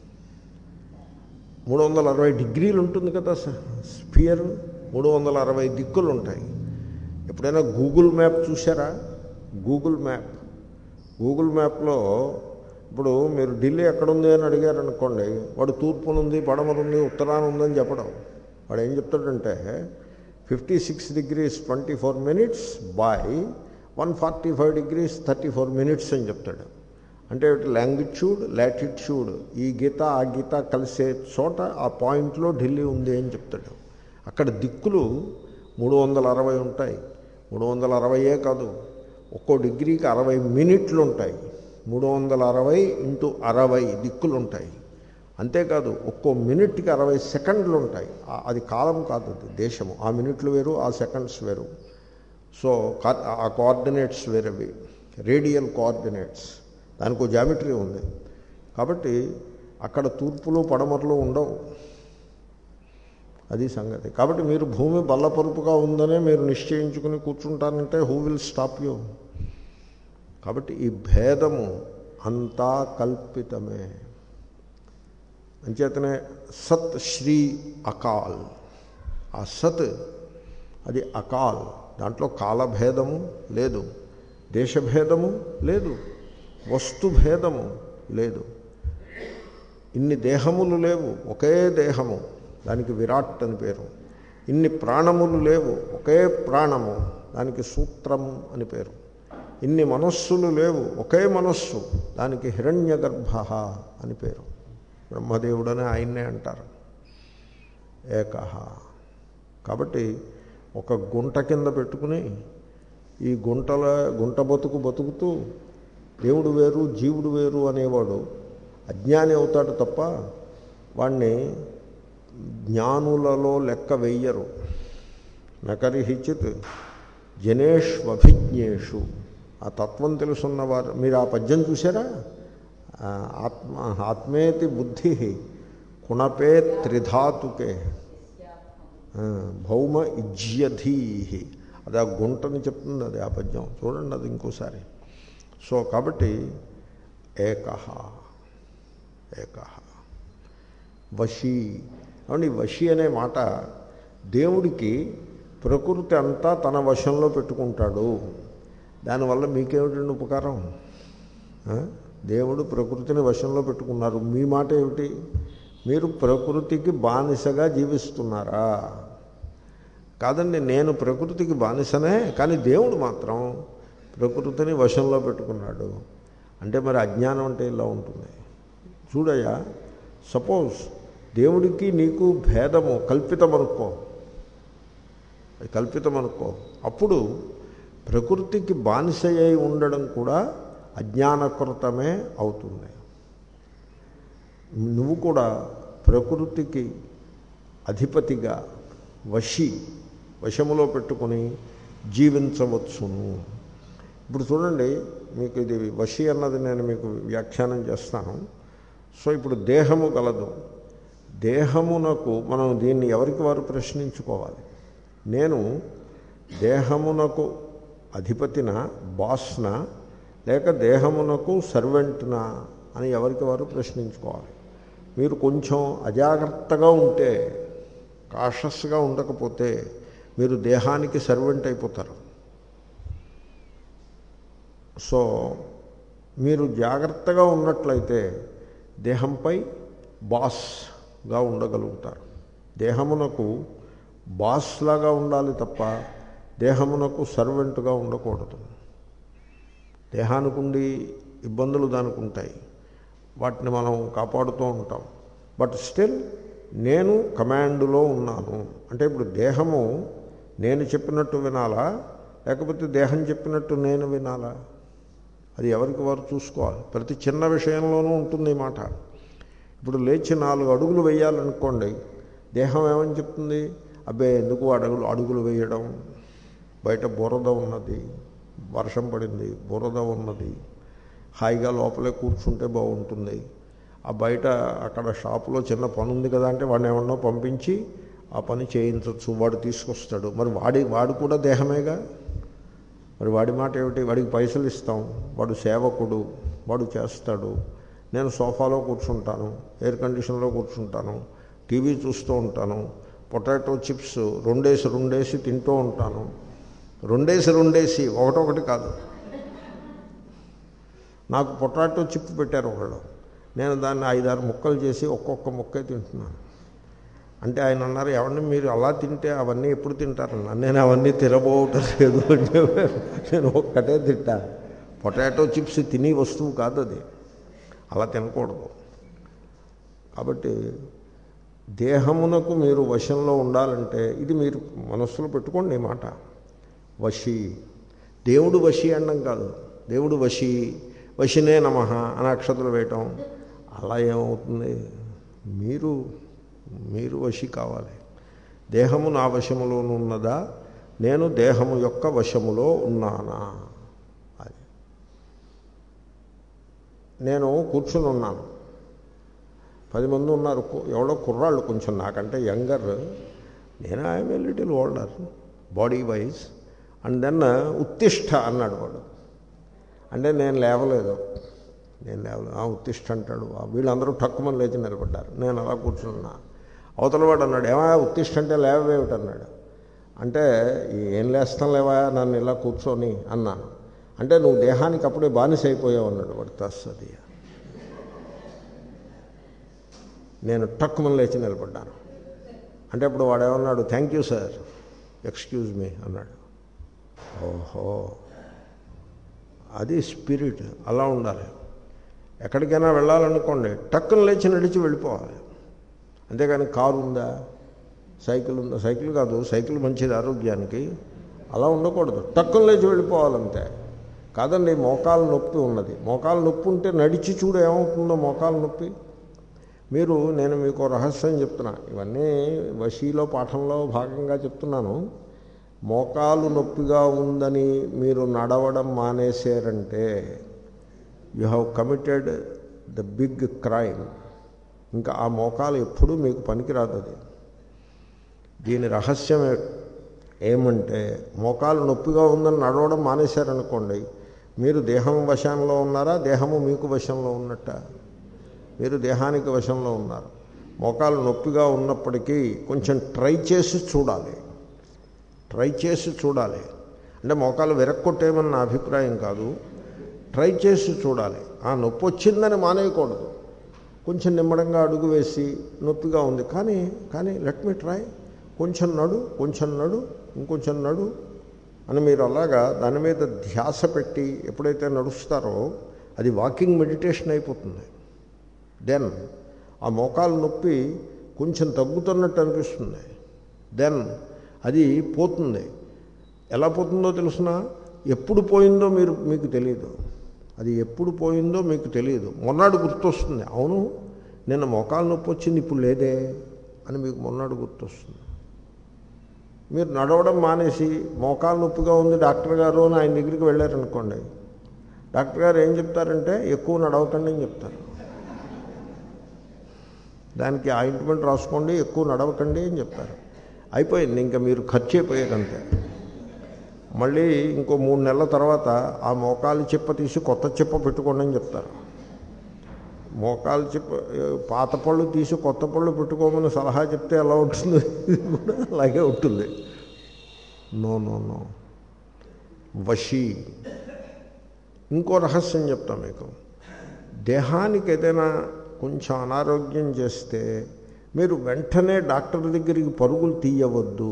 మూడు వందల అరవై డిగ్రీలు ఉంటుంది కదా స్పియర్, మూడు వందల అరవై దిక్కులు ఉంటాయి. ఎప్పుడైనా గూగుల్ మ్యాప్ చూసారా? గూగుల్ మ్యాప్ గూగుల్ మ్యాప్లో ఇప్పుడు మీరు ఢిల్లీ ఎక్కడుంది అని అడిగారు అనుకోండి, వాడు తూర్పునుంది, పడమరుంది, ఉత్తరాన ఉందని చెప్పడం. వాడు ఏం చెప్తాడంటే fifty six degrees twenty four minutes by one forty five degrees thirty four minutes అని చెప్తాడు. అంటే లాంగిట్యూడ్ లాటిట్యూడ్ ఈ గీత ఆ గీత కలిసే చోట ఆ పాయింట్లో ఢిల్లీ ఉంది అని చెప్తాడు. అక్కడ దిక్కులు మూడు వందల అరవై ఉంటాయి. మూడు వందల అరవైయే కాదు, ఒక్కో డిగ్రీకి అరవై మినిట్లు ఉంటాయి. మూడు వందల అరవై ఇంటూ అరవై దిక్కులు ఉంటాయి. అంతేకాదు ఒక్కో మినిట్కి అరవై సెకండ్లు ఉంటాయి. అది కాలం కాదు, అది దేశము. ఆ మినిట్లు వేరు, ఆ సెకండ్స్ వేరు. సో ఆ కోఆర్డినేట్స్ వేరేవి, రేడియల్ కోఆర్డినేట్స్, దానికి ఒక జామెట్రీ ఉంది. కాబట్టి అక్కడ తూర్పులు పడమరలు ఉండవు, అది సంగతి. కాబట్టి మీరు భూమి బల్లపరుపుగా ఉందనే మీరు నిశ్చయించుకుని కూర్చుంటారంటే హూ విల్ స్టాప్ యూ? కాబట్టి ఈ భేదము అంతా కల్పితమే. అంచేతనే సత్ శ్రీ అకాల్, ఆ సత్ అది అకాల్, దాంట్లో కాలభేదము లేదు, దేశభేదము లేదు, వస్తుభేదము లేదు. ఇన్ని దేహములు లేవు, ఒకే దేహము, దానికి విరాట్ అని పేరు. ఇన్ని ప్రాణములు లేవు, ఒకే ప్రాణము, దానికి సూత్రం అని పేరు. ఇన్ని మనస్సులు లేవు, ఒకే మనస్సు, దానికి హిరణ్యగర్భ అని పేరు. బ్రహ్మదేవుడని ఆయన్నే అంటారు, ఏకహ. కాబట్టి ఒక గుంట కింద పెట్టుకుని ఈ గుంటల గుంట బతుకు బతుకుతూ దేవుడు వేరు జీవుడు వేరు అనేవాడు అజ్ఞాని అవుతాడు తప్ప వాణ్ణి జ్ఞానులలో లెక్క వెయ్యరు. నకరిహిచిత్ జనేష్వభిజ్ఞేషు, ఆ తత్వం తెలుసున్నవారు. మీరు ఆ పద్యం చూసారా? ఆత్మ ఆత్మేతి బుద్ధి కుణపే త్రిధాతుకే భౌమ ఇజ్యధీహి, అది ఆ గుంటని చెప్తుంది, అది ఆ పద్యం చూడండి, అది ఇంకోసారి. సో కాబట్టి ఏకహ ఏకహ వశీ. కాబట్టి వశీ అనే మాట దేవుడికి ప్రకృతి అంతా తన వశంలో పెట్టుకుంటాడు. దానివల్ల మీకేమిటండి ఉపకారం? దేవుడు ప్రకృతిని వశంలో పెట్టుకున్నారు, మీ మాట ఏమిటి? మీరు ప్రకృతికి బానిసగా జీవిస్తున్నారా? కాదండి, నేను ప్రకృతికి బానిసనే, కానీ దేవుడు మాత్రం ప్రకృతిని వశంలో పెట్టుకున్నాడు అంటే మరి అజ్ఞానం అంటే ఇలా ఉంటుంది. చూడయ్యా, సపోజ్ దేవుడికి నీకు భేదము కల్పితమనుకో, అది కల్పితమనుకో, అప్పుడు ప్రకృతికి బానిస అయి ఉండడం కూడా అజ్ఞానకృతమే అవుతుంది. నువ్వు కూడా ప్రకృతికి అధిపతిగా వశి వశములో పెట్టుకొని జీవించవచ్చును. ఇప్పుడు చూడండి, మీకు ఇది వశి అన్నది నేను మీకు వ్యాఖ్యానం చేస్తాను. సో ఇప్పుడు దేహము గలదు, దేహమునకు మనం దీన్ని ఎవరికి వారు ప్రశ్నించుకోవాలి. నేను దేహమునకు అధిపతినా, బాస్నా, లేక దేహమునకు సర్వెంట్నా అని ఎవరికి వారు ప్రశ్నించుకోవాలి. మీరు కొంచెం అజాగ్రత్తగా ఉంటే, కాషస్గా ఉండకపోతే మీరు దేహానికి సర్వెంట్ అయిపోతారు. సో మీరు జాగ్రత్తగా ఉన్నట్లయితే దేహంపై బాస్గా ఉండగలుగుతారు. దేహమునకు బాస్లాగా ఉండాలి తప్ప దేహమునకు సర్వెంట్గా ఉండకూడదు. దేహానికి ఉండి ఇబ్బందులు దానికి ఉంటాయి, వాటిని మనం కాపాడుతూ ఉంటాం. బట్ స్టిల్ నేను కమాండ్లో ఉన్నాను అంటే ఇప్పుడు దేహము నేను చెప్పినట్టు వినాలా, లేకపోతే దేహం చెప్పినట్టు నేను వినాలా? అది ఎవరికి వారు చూసుకోవాలి. ప్రతి చిన్న విషయంలోనూ ఉంటుంది ఈ మాట. ఇప్పుడు లేచి నాలుగు అడుగులు వేయాలనుకోండి, దేహం ఏమని చెప్తుంది? అబ్బే ఎందుకు అడుగులు అడుగులు వేయడం, బయట బురద ఉన్నది, వర్షం పడింది, బురద ఉన్నది, హాయిగా లోపలే కూర్చుంటే బాగుంటుంది. ఆ బయట అక్కడ షాపులో చిన్న పని ఉంది కదా అంటే వాడిని ఏమన్నా పంపించి ఆ పని చేయించవచ్చు, వాడు తీసుకొస్తాడు. మరి వాడి వాడు కూడా దేహమేగా, మరి వాడి మాట ఏమిటి? వాడికి పైసలు ఇస్తాం, వాడు సేవకుడు, వాడు చేస్తాడు. నేను సోఫాలో కూర్చుంటాను, ఎయిర్ కండిషన్లో కూర్చుంటాను, టీవీ చూస్తూ ఉంటాను, పొటాటో చిప్స్ రెండేసి రెండేసి తింటూ ఉంటాను. రెండేసి రెండేసి ఒకటొకటి కాదు. నాకు పొటాటో చిప్ పెట్టారు ఒకళ్ళు, నేను దాన్ని ఐదారు ముక్కలు చేసి ఒక్కొక్క ముక్కే తింటున్నాను. అంటే ఆయన అన్నారు, ఎవరిని మీరు అలా తింటే అవన్నీ ఎప్పుడు తింటారన్నా? నేను అవన్నీ తినబోవటం లేదు అంటే నేను ఒక్కటే తింటా. పొటాటో చిప్స్ తిని వస్తువు కాదు అది, అలా తినకూడదు. కాబట్టి దేహమునకు మీరు వశంలో ఉండాలంటే ఇది మీరు మనస్సులో పెట్టుకోండి ఈ మాట. వశి, దేవుడు వశి అనడం కాదు. దేవుడు వశి, వశినే నమః అని అక్షతలు వేయటం, అలా ఏమవుతుంది? మీరు మీరు వశి కావాలి. దేహము నా వశములోనున్నదా, నేను దేహము యొక్క వశములో ఉన్నానా? అది నేను కూర్చుని ఉన్నాను, పది మంది ఉన్నారు, ఎవడో కుర్రాళ్ళు కొంచెం నాకంటే యంగర్, నేను I'm a little older body wise. And then ఉత్తిష్ట అన్నాడు వాడు, అంటే నేను లేవలేదు, నేను లేవలేదు. ఆ ఉత్తిష్ట అంటాడు, వీళ్ళందరూ టక్కుమని లేచి నిలబడ్డారు, నేను అలా కూర్చున్నా. అవతల వాడు అన్నాడు, ఏమా ఉత్తిష్ట అంటే లేవేమిటి అన్నాడు. అంటే ఏం లేస్తాం లేవా నన్ను ఇలా కూర్చొని అన్నాను. అంటే నువ్వు దేహానికి అప్పుడే బానిస అయిపోయావు అన్నాడు వాడు. తస్సది. నేను టక్కుమని లేచి నిలబడ్డాను. అంటే ఇప్పుడు వాడేమన్నాడు, thank you sir, excuse me అన్నాడు. ఓహో, అది స్పిరిట్, అలా ఉండాలి. ఎక్కడికైనా వెళ్ళాలనుకోండి టక్కున లేచి నడిచి వెళ్ళిపోవాలి, అంతేగాని కారు ఉందా, సైకిల్ ఉందా, సైకిల్ కాదు, సైకిల్ మంచిది ఆరోగ్యానికి, అలా ఉండకూడదు, టక్కున లేచి వెళ్ళిపోవాలంతే. కాదండి మోకాలు నొప్పి ఉన్నది, మోకాలు నొప్పి ఉంటే నడిచి చూడు ఏమవుతుందో మోకాలు నొప్పి. మీరు, నేను మీకు రహస్యం చెప్తున్నా, ఇవన్నీ వశీలో పాఠంలో భాగంగా చెప్తున్నాను. మోకాలు నొప్పిగా ఉందని మీరు నడవడం మానేశారంటే you have committed the big crime. ఇంకా ఆ మోకాలు ఎప్పుడూ మీకు పనికిరాదు. అది దీని రహస్యం ఏమంటే, మోకాలు నొప్పిగా ఉందని నడవడం మానేశారనుకోండి, మీరు దేహం వశంలో ఉన్నారా, దేహము మీకు వశంలో ఉన్నట్ట? మీరు దేహానికి వశంలో ఉన్నారు. మోకాలు నొప్పిగా ఉన్నప్పటికీ కొంచెం ట్రై చేసి చూడాలి, ట్రై చేసి చూడాలి. అంటే మోకాలు విరక్కొట్టేమని నా అభిప్రాయం కాదు, ట్రై చేసి చూడాలి. ఆ నొప్పి వచ్చిందని మానేయకూడదు, కొంచెం నిమ్మడంగా అడుగు వేసి నొప్పిగా ఉంది కానీ కానీ లెట్ మీ ట్రై, కొంచెం నడు, కొంచెం నడు, ఇంకొంచెం నడు అని మీరు అలాగా దాని మీద ధ్యాస పెట్టి ఎప్పుడైతే నడుస్తారో అది వాకింగ్ మెడిటేషన్ అయిపోతుంది. దెన్ ఆ మోకాలు నొప్పి కొంచెం తగ్గుతున్నట్టు అనిపిస్తుంది, దెన్ అది పోతుంది. ఎలా పోతుందో తెలుసునా? ఎప్పుడు పోయిందో మీరు మీకు తెలియదు. అది ఎప్పుడు పోయిందో మీకు తెలియదు. మొన్నాడు గుర్తొస్తుంది, అవును నిన్న మోకాలు నొప్పి వచ్చింది ఇప్పుడు లేదే అని మీకు మొన్నాడు గుర్తొస్తుంది. మీరు నడవడం మానేసి మోకాలు నొప్పిగా ఉంది డాక్టర్ గారు అని ఆయన దగ్గరికి వెళ్ళారనుకోండి, డాక్టర్ గారు ఏం చెప్తారంటే ఎక్కువ నడవకండి అని చెప్తారు. దానికి ఆయింట్మెంట్ రాసుకోండి, ఎక్కువ నడవకండి అని చెప్తారు. అయిపోయింది, ఇంకా మీరు ఖర్చు అయిపోయారంతే. మళ్ళీ ఇంకో మూడు నెలల తర్వాత ఆ మోకాలు చెప్ప తీసి కొత్త చెప్ప పెట్టుకోండి అని చెప్తారు. మోకాలు చెప్ప పాత పళ్ళు తీసి కొత్త పళ్ళు పెట్టుకోమని సలహా చెప్తే ఎలా ఉంటుంది, కూడా అలాగే ఉంటుంది. నో నో నో వశీ. ఇంకో రహస్యం చెప్తా మీకు. దేహానికి ఏదైనా కొంచెం అనారోగ్యం చేస్తే మీరు వెంటనే డాక్టర్ దగ్గరికి పరుగులు తీయవద్దు.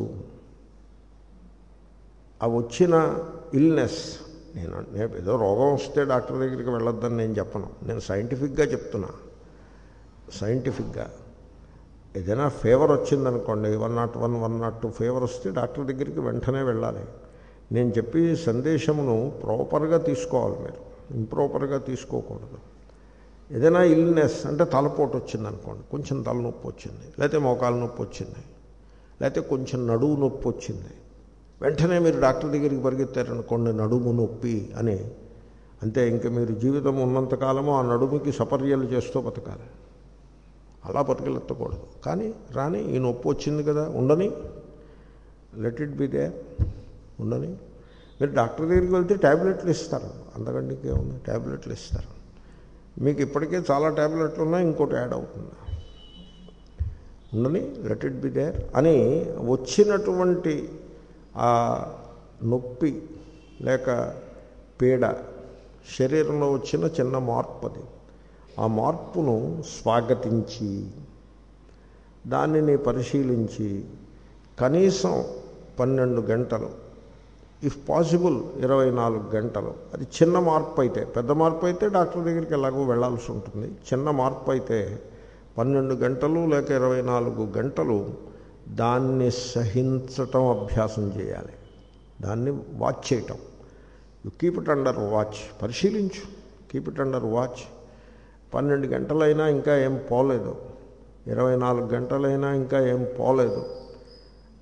ఆ వచ్చిన ఇల్నెస్, నేను నేను ఏదో రోగం వస్తే డాక్టర్ దగ్గరికి వెళ్ళొద్దని నేను చెప్పను, నేను సైంటిఫిక్గా చెప్తున్నా. సైంటిఫిక్గా ఏదైనా ఫీవర్ వచ్చిందనుకోండి, one nought one one nought two fever వస్తే డాక్టర్ దగ్గరికి వెంటనే వెళ్ళాలి. నేను చెప్పి సందేశమును ప్రాపర్గా తీసుకోవాలి, మీరు ఇంప్రాపర్గా తీసుకోకూడదు. ఏదైనా ఇల్నెస్ అంటే తలపోటు వచ్చిందనుకోండి, కొంచెం తలనొప్పి వచ్చింది, లేకపోతే మోకాలు నొప్పి వచ్చింది, లేకపోతే కొంచెం నడువు నొప్పి వచ్చింది, వెంటనే మీరు డాక్టర్ దగ్గరికి పరిగెత్తారనుకోండి నడుము నొప్పి అని, అంతే. ఇంకా మీరు జీవితం ఉన్నంతకాలము ఆ నడుముకి సపర్యలు చేస్తూ బతకాలి. అలా బతకలెత్తకూడదు. కానీ రాని ఈ నొప్పి వచ్చింది కదా, ఉండని, లెట్ ఇట్ బి దే, ఉండని. మీరు డాక్టర్ దగ్గరికి వెళ్తే ట్యాబ్లెట్లు ఇస్తారు, అంతకంటే ఇంకేముంది, ట్యాబ్లెట్లు ఇస్తారు. మీకు ఇప్పటికే చాలా ట్యాబ్లెట్లు ఉన్నాయి, ఇంకోటి యాడ్ అవుతుంది, ఉండని, లెట్ ఇట్ బి దేర్ అని. వచ్చినటువంటి ఆ నొప్పి లేక పీడ, శరీరంలో వచ్చిన చిన్న మార్పు, అది ఆ మార్పును స్వాగతించి దానిని పరిశీలించి కనీసం పన్నెండు గంటలు, ఇఫ్ పాసిబుల్ ఇరవై నాలుగు గంటలు, అది చిన్న మార్పు అయితే, పెద్ద మార్పు అయితే డాక్టర్ దగ్గరికి ఎలాగో వెళ్ళాల్సి ఉంటుంది. చిన్న మార్పు అయితే పన్నెండు గంటలు లేక ఇరవై నాలుగు గంటలు దాన్ని సహించటం అభ్యాసం చేయాలి. దాన్ని వాచ్ చేయటం. You keep it under watch, పరిశీలించు, కీప్ ఇట్ అండర్ వాచ్. పన్నెండు గంటలైనా ఇంకా ఏం పోలేదు, ఇరవై నాలుగు గంటలైనా ఇంకా ఏం పోలేదు,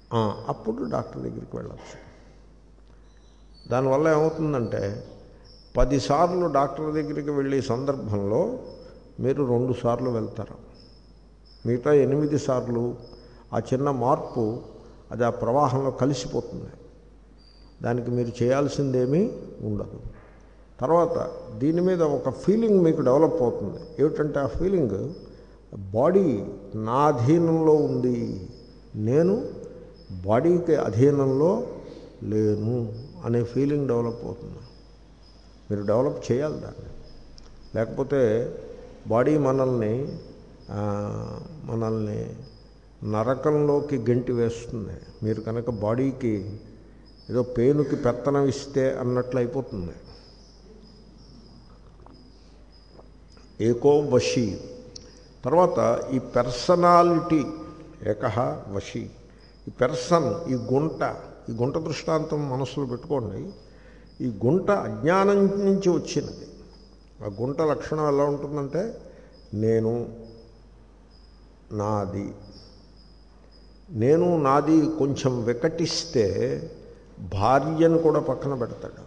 అప్పుడు డాక్టర్ దగ్గరికి వెళ్ళచ్చు. దానివల్ల ఏమవుతుందంటే పదిసార్లు డాక్టర్ దగ్గరికి వెళ్ళే సందర్భంలో మీరు రెండు సార్లు వెళ్తారు. మిగతా ఎనిమిది సార్లు ఆ చిన్న మార్పు అది ఆ ప్రవాహంలో కలిసిపోతుంది. దానికి మీరు చేయాల్సిందేమీ ఉండదు. తర్వాత దీని మీద ఒక ఫీలింగ్ మీకు డెవలప్ అవుతుంది. ఏమిటంటే ఆ ఫీలింగ్ బాడీ నా అధీనంలో ఉంది, నేను బాడీకి అధీనంలో లేను అనే ఫీలింగ్ డెవలప్ అవుతుంది. మీరు డెవలప్ చేయాలి దాన్ని. లేకపోతే బాడీ మనల్ని మనల్ని నరకంలోకి గెంటి వేస్తుంది. మీరు కనుక బాడీకి ఏదో పేనుకి పెత్తనం ఇస్తే అన్నట్లు అయిపోతుంది. ఏకో వశీ. తర్వాత ఈ పర్సనాలిటీ ఏకహ వశీ. ఈ పెర్సన్, ఈ గుంట, ఈ గుంట దృష్టాంతం మనసులో పెట్టుకోండి. ఈ గుంట అజ్ఞానం నుంచి వచ్చినది. ఆ గుంట లక్షణం ఎలా ఉంటుందంటే నేను, నాది. నేను నాది కొంచెం వికటిస్తే భార్యను కూడా పక్కన పెడతాడు.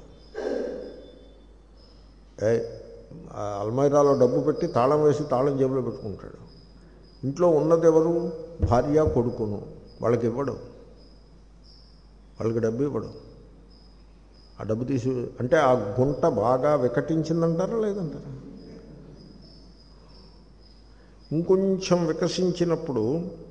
ఏ అల్మైరాలో డబ్బు పెట్టి తాళం వేసి తాళం జేబులో పెట్టుకుంటాడు. ఇంట్లో ఉన్నది ఎవరు? భార్య, కొడుకును. వాళ్ళకి ఇవ్వడు, వాళ్ళకి డబ్బు ఇవ్వడు. ఆ డబ్బు తీసి అంటే ఆ గుంట బాగా వికటించిందంటారా లేదంటారా? ఇంకొంచెం వికసించినప్పుడు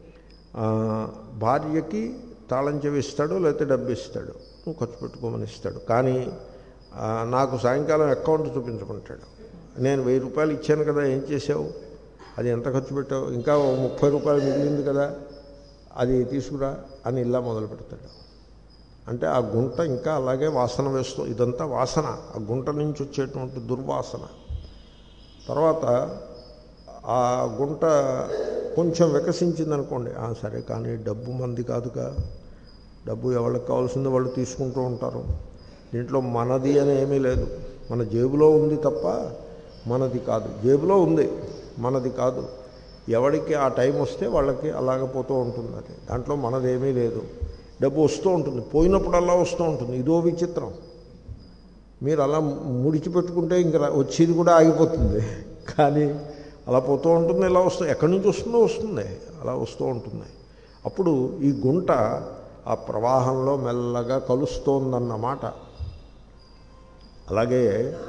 భార్యకి తాళం చెవి ఇస్తాడు, లేకపోతే డబ్బు ఇస్తాడు, నువ్వు ఖర్చు పెట్టుకోమని ఇస్తాడు. కానీ నాకు సాయంకాలం అకౌంట్ చూపించమంటాడు. నేను వెయ్యి రూపాయలు ఇచ్చాను కదా, ఏం చేసావు, అది ఎంత ఖర్చు పెట్టావు, ఇంకా ముప్పై రూపాయలు మిగిలింది కదా, అది తీసుకురా అని ఇలా మొదలు పెడతాడు. అంటే ఆ గుంట ఇంకా అలాగే వాసన వేస్తూ, ఇదంతా వాసన, ఆ గుంట నుంచి వచ్చేటువంటి దుర్వాసన. తర్వాత ఆ గుంట కొంచెం వికసించిందనుకోండి, సరే కానీ డబ్బు మంది కాదుగా, డబ్బు ఎవరికి కావాల్సిందో వాళ్ళు తీసుకుంటూ ఉంటారు, దీంట్లో మనది అని ఏమీ లేదు, మన జేబులో ఉంది తప్ప మనది కాదు. జేబులో ఉంది, మనది కాదు. ఎవరికి ఆ టైం వస్తే వాళ్ళకి అలాగ పోతూ ఉంటుంది. అది దాంట్లో మనదేమీ లేదు. డబ్బు వస్తూ ఉంటుంది, పోయినప్పుడు అలా వస్తూ ఉంటుంది. ఇదో విచిత్రం. మీరు అలా ముడిచిపెట్టుకుంటే ఇంకా వచ్చేది కూడా ఆగిపోతుంది. కానీ అలా పోతూ ఉంటుంది, ఇలా వస్తుంది. ఎక్కడి నుంచి వస్తుందో వస్తుంది, అలా వస్తూ ఉంటుంది. అప్పుడు ఈ గుంట ఆ ప్రవాహంలో మెల్లగా కలుస్తోందన్నమాట. అలాగే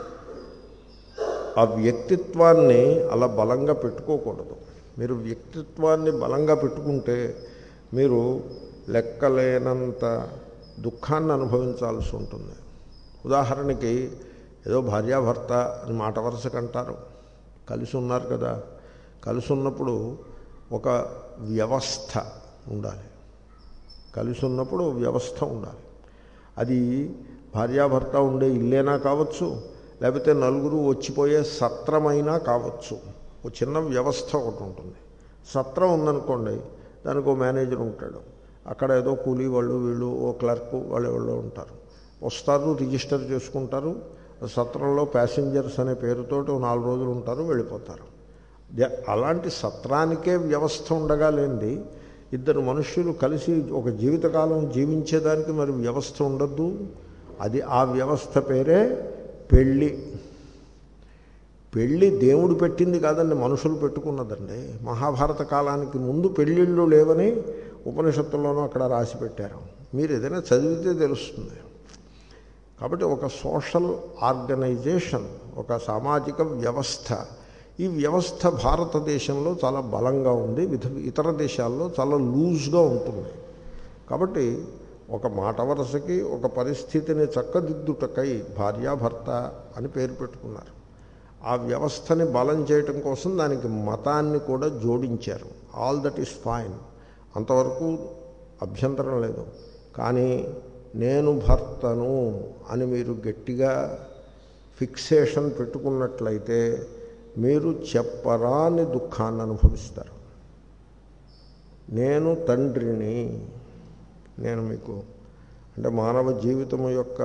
ఆ వ్యక్తిత్వాన్ని అలా బలంగా పెట్టుకోకూడదు. మీరు వ్యక్తిత్వాన్ని బలంగా పెట్టుకుంటే మీరు లెక్కలేనంత దుఃఖాన్ని అనుభవించాల్సి ఉంటుంది. ఉదాహరణకి ఏదో భార్యాభర్త అని మాట వరుసకు అంటారు, కలిసి ఉన్నారు కదా, కలిసి ఉన్నప్పుడు ఒక వ్యవస్థ ఉండాలి. కలిసి ఉన్నప్పుడు వ్యవస్థ ఉండాలి. అది భార్యాభర్త ఉండే ఇల్లేనా కావచ్చు, లేకపోతే నలుగురు వచ్చిపోయే సత్రమైనా కావచ్చు. ఒక చిన్న వ్యవస్థ ఒకటి ఉంటుంది. సత్రం ఉందనుకోండి, దానికి ఓ మేనేజర్ ఉంటాడు, అక్కడ ఏదో కూలీ వాళ్ళు వీళ్ళు ఓ క్లర్కు వాళ్ళు ఎవరో ఉంటారు, వస్తారు, రిజిస్టర్ చేసుకుంటారు. సత్రంలో ప్యాసింజర్స్ అనే పేరుతో నాలుగు రోజులు ఉంటారు, వెళ్ళిపోతారు. అలాంటి సత్రానికే వ్యవస్థ ఉండగా లేనిది ఇద్దరు మనుష్యులు కలిసి ఒక జీవితకాలం జీవించేదానికి మరి వ్యవస్థ ఉండద్దు. అది ఆ వ్యవస్థ పేరే పెళ్ళి. పెళ్ళి దేవుడు పెట్టింది కాదండి, మనుషులు పెట్టుకున్నదండి. మహాభారత కాలానికి ముందు పెళ్ళిళ్ళు లేవని ఉపనిషత్తుల్లోనూ అక్కడ రాసి పెట్టారు. మీరు ఏదైనా చదివితే తెలుస్తుంది. కాబట్టి ఒక సోషల్ ఆర్గనైజేషన్, ఒక సామాజిక వ్యవస్థ, ఈ వ్యవస్థ భారతదేశంలో చాలా బలంగా ఉంది, ఇతర దేశాల్లో చాలా లూజ్గా ఉంటుంది. కాబట్టి ఒక మాట వరుసకి ఒక పరిస్థితిని చక్కదిద్దుటకై భార్యాభర్త అని పేరు పెట్టుకున్నారు. ఆ వ్యవస్థని బలం చేయటం కోసం దానికి మతాన్ని కూడా జోడించారు. ఆల్ దట్ ఈస్ ఫైన్, అంతవరకు అభ్యంతరం లేదు. కానీ నేను భర్తను అని మీరు గట్టిగా ఫిక్సేషన్ పెట్టుకున్నట్లయితే మీరు చెప్పరాని దుఃఖాన్ని అనుభవిస్తారు. నేను తండ్రిని, నేను మీకు అంటే మానవ జీవితం యొక్క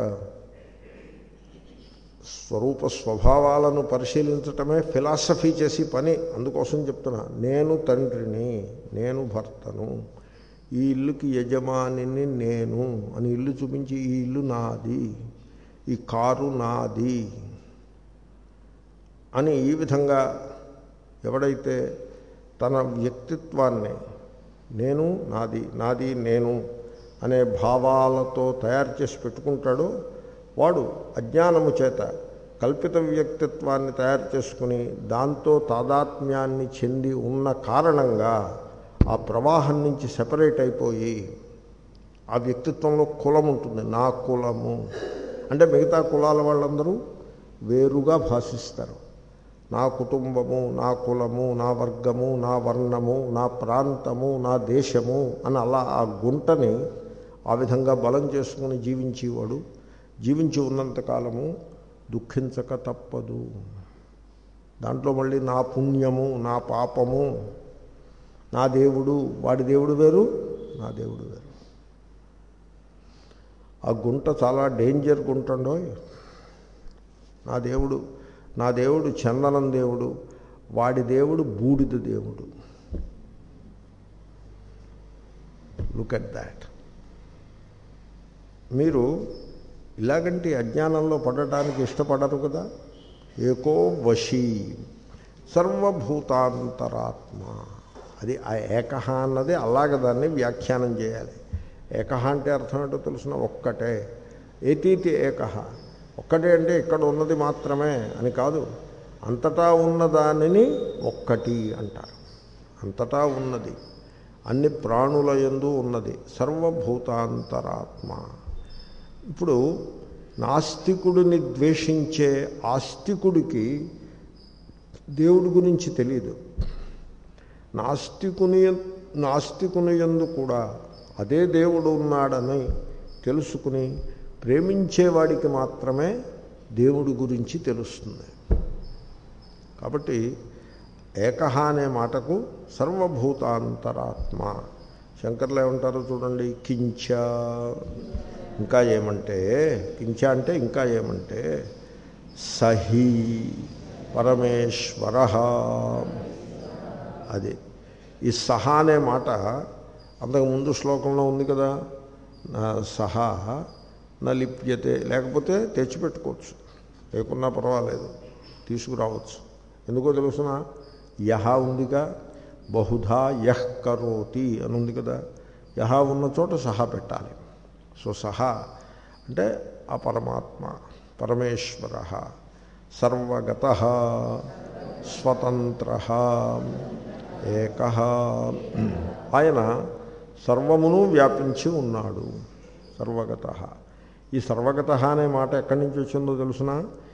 స్వరూప స్వభావాలను పరిశీలించటమే ఫిలాసఫీ చేసి పని. అందుకోసం చెప్తున్నా, నేను తండ్రిని, నేను భర్తను, ఈ ఇల్లుకి యజమానిని నేను అని ఇల్లు చూపించి ఈ ఇల్లు నాది, ఈ కారు నాది అని ఈ విధంగా ఎవడైతే తన వ్యక్తిత్వాన్ని నేను నాది నాది నేను అనే భావాలతో తయారు చేసి పెట్టుకుంటాడో వాడు అజ్ఞానము చేత కల్పిత వ్యక్తిత్వాన్ని తయారు చేసుకుని దాంతో తాదాత్మ్యాన్ని చెంది ఉన్న కారణంగా ఆ ప్రవాహం నుంచి సెపరేట్ అయిపోయి ఆ వ్యక్తిత్వంలో కులం ఉంటుంది. నా కులము అంటే మిగతా కులాల వాళ్ళందరూ వేరుగా భాషిస్తారు. నా కుటుంబము, నా కులము, నా వర్గము, నా వర్ణము, నా ప్రాంతము, నా దేశము అని అలా ఆ గుంటని ఆ విధంగా బలం చేసుకుని జీవించేవాడు జీవించి ఉన్నంతకాలము దుఃఖించక తప్పదు. దాంట్లో మళ్ళీ నా పుణ్యము, నా పాపము, నా దేవుడు, వాడి దేవుడు వేరు, నా దేవుడు వేరు. ఆ గుంట చాలా డేంజర్ గుంట అండో. నా దేవుడు నా దేవుడు చందనం దేవుడు, వాడి దేవుడు బూడిద దేవుడు. Look at that. మీరు ఇలాగంటి అజ్ఞానంలో పడటానికి ఇష్టపడరు కదా. ఏకో వశీ సర్వభూతాంతరాత్మ, అది ఆ ఏకహ అన్నది అలాగ దాన్ని వ్యాఖ్యానం చేయాలి. ఏకహ అంటే అర్థం ఏంటో తెలుసిన, ఒక్కటే. ఏతీతి ఏకహ, ఒక్కటే అంటే ఇక్కడ ఉన్నది మాత్రమే అని కాదు, అంతటా ఉన్నదానిని ఒక్కటి అంటారు. అంతటా ఉన్నది, అన్ని ప్రాణుల యందు ఉన్నది, సర్వభూతాంతరాత్మ. ఇప్పుడు నాస్తికుడిని ద్వేషించే ఆస్తికుడికి దేవుడి గురించి తెలియదు. నాస్తికుని నాస్తికుని యందు కూడా అదే దేవుడు ఉన్నాడని తెలుసుకుని ప్రేమించేవాడికి మాత్రమే దేవుడి గురించి తెలుస్తుంది. కాబట్టి ఏకహ అనే మాటకు సర్వభూతాంతరాత్మ. శంకర్లు ఏమంటారో చూడండి, కించ ఇంకా ఏమంటే, కించ అంటే ఇంకా ఏమంటే, సహి పరమేశ్వర. అది ఈ సహ అనే మాట అంతకు ముందు శ్లోకంలో ఉంది కదా, సహా నా లిప్యతే, లేకపోతే తెచ్చిపెట్టుకోవచ్చు, లేకున్నా పర్వాలేదు, తీసుకురావచ్చు. ఎందుకో తెలుసిన, యహ ఉందిగా, బహుధా యహ్ కరోతి అని ఉంది కదా, యహ ఉన్న చోట సహా పెట్టాలి. సో సహా అంటే ఆ పరమాత్మ, పరమేశ్వర, సర్వగత, స్వతంత్ర, ఏకః. ఆయన సర్వమును వ్యాపించి ఉన్నాడు, సర్వగత. ఈ సర్వగత అనే మాట ఎక్కడి నుంచి వచ్చిందో తెలుసిన,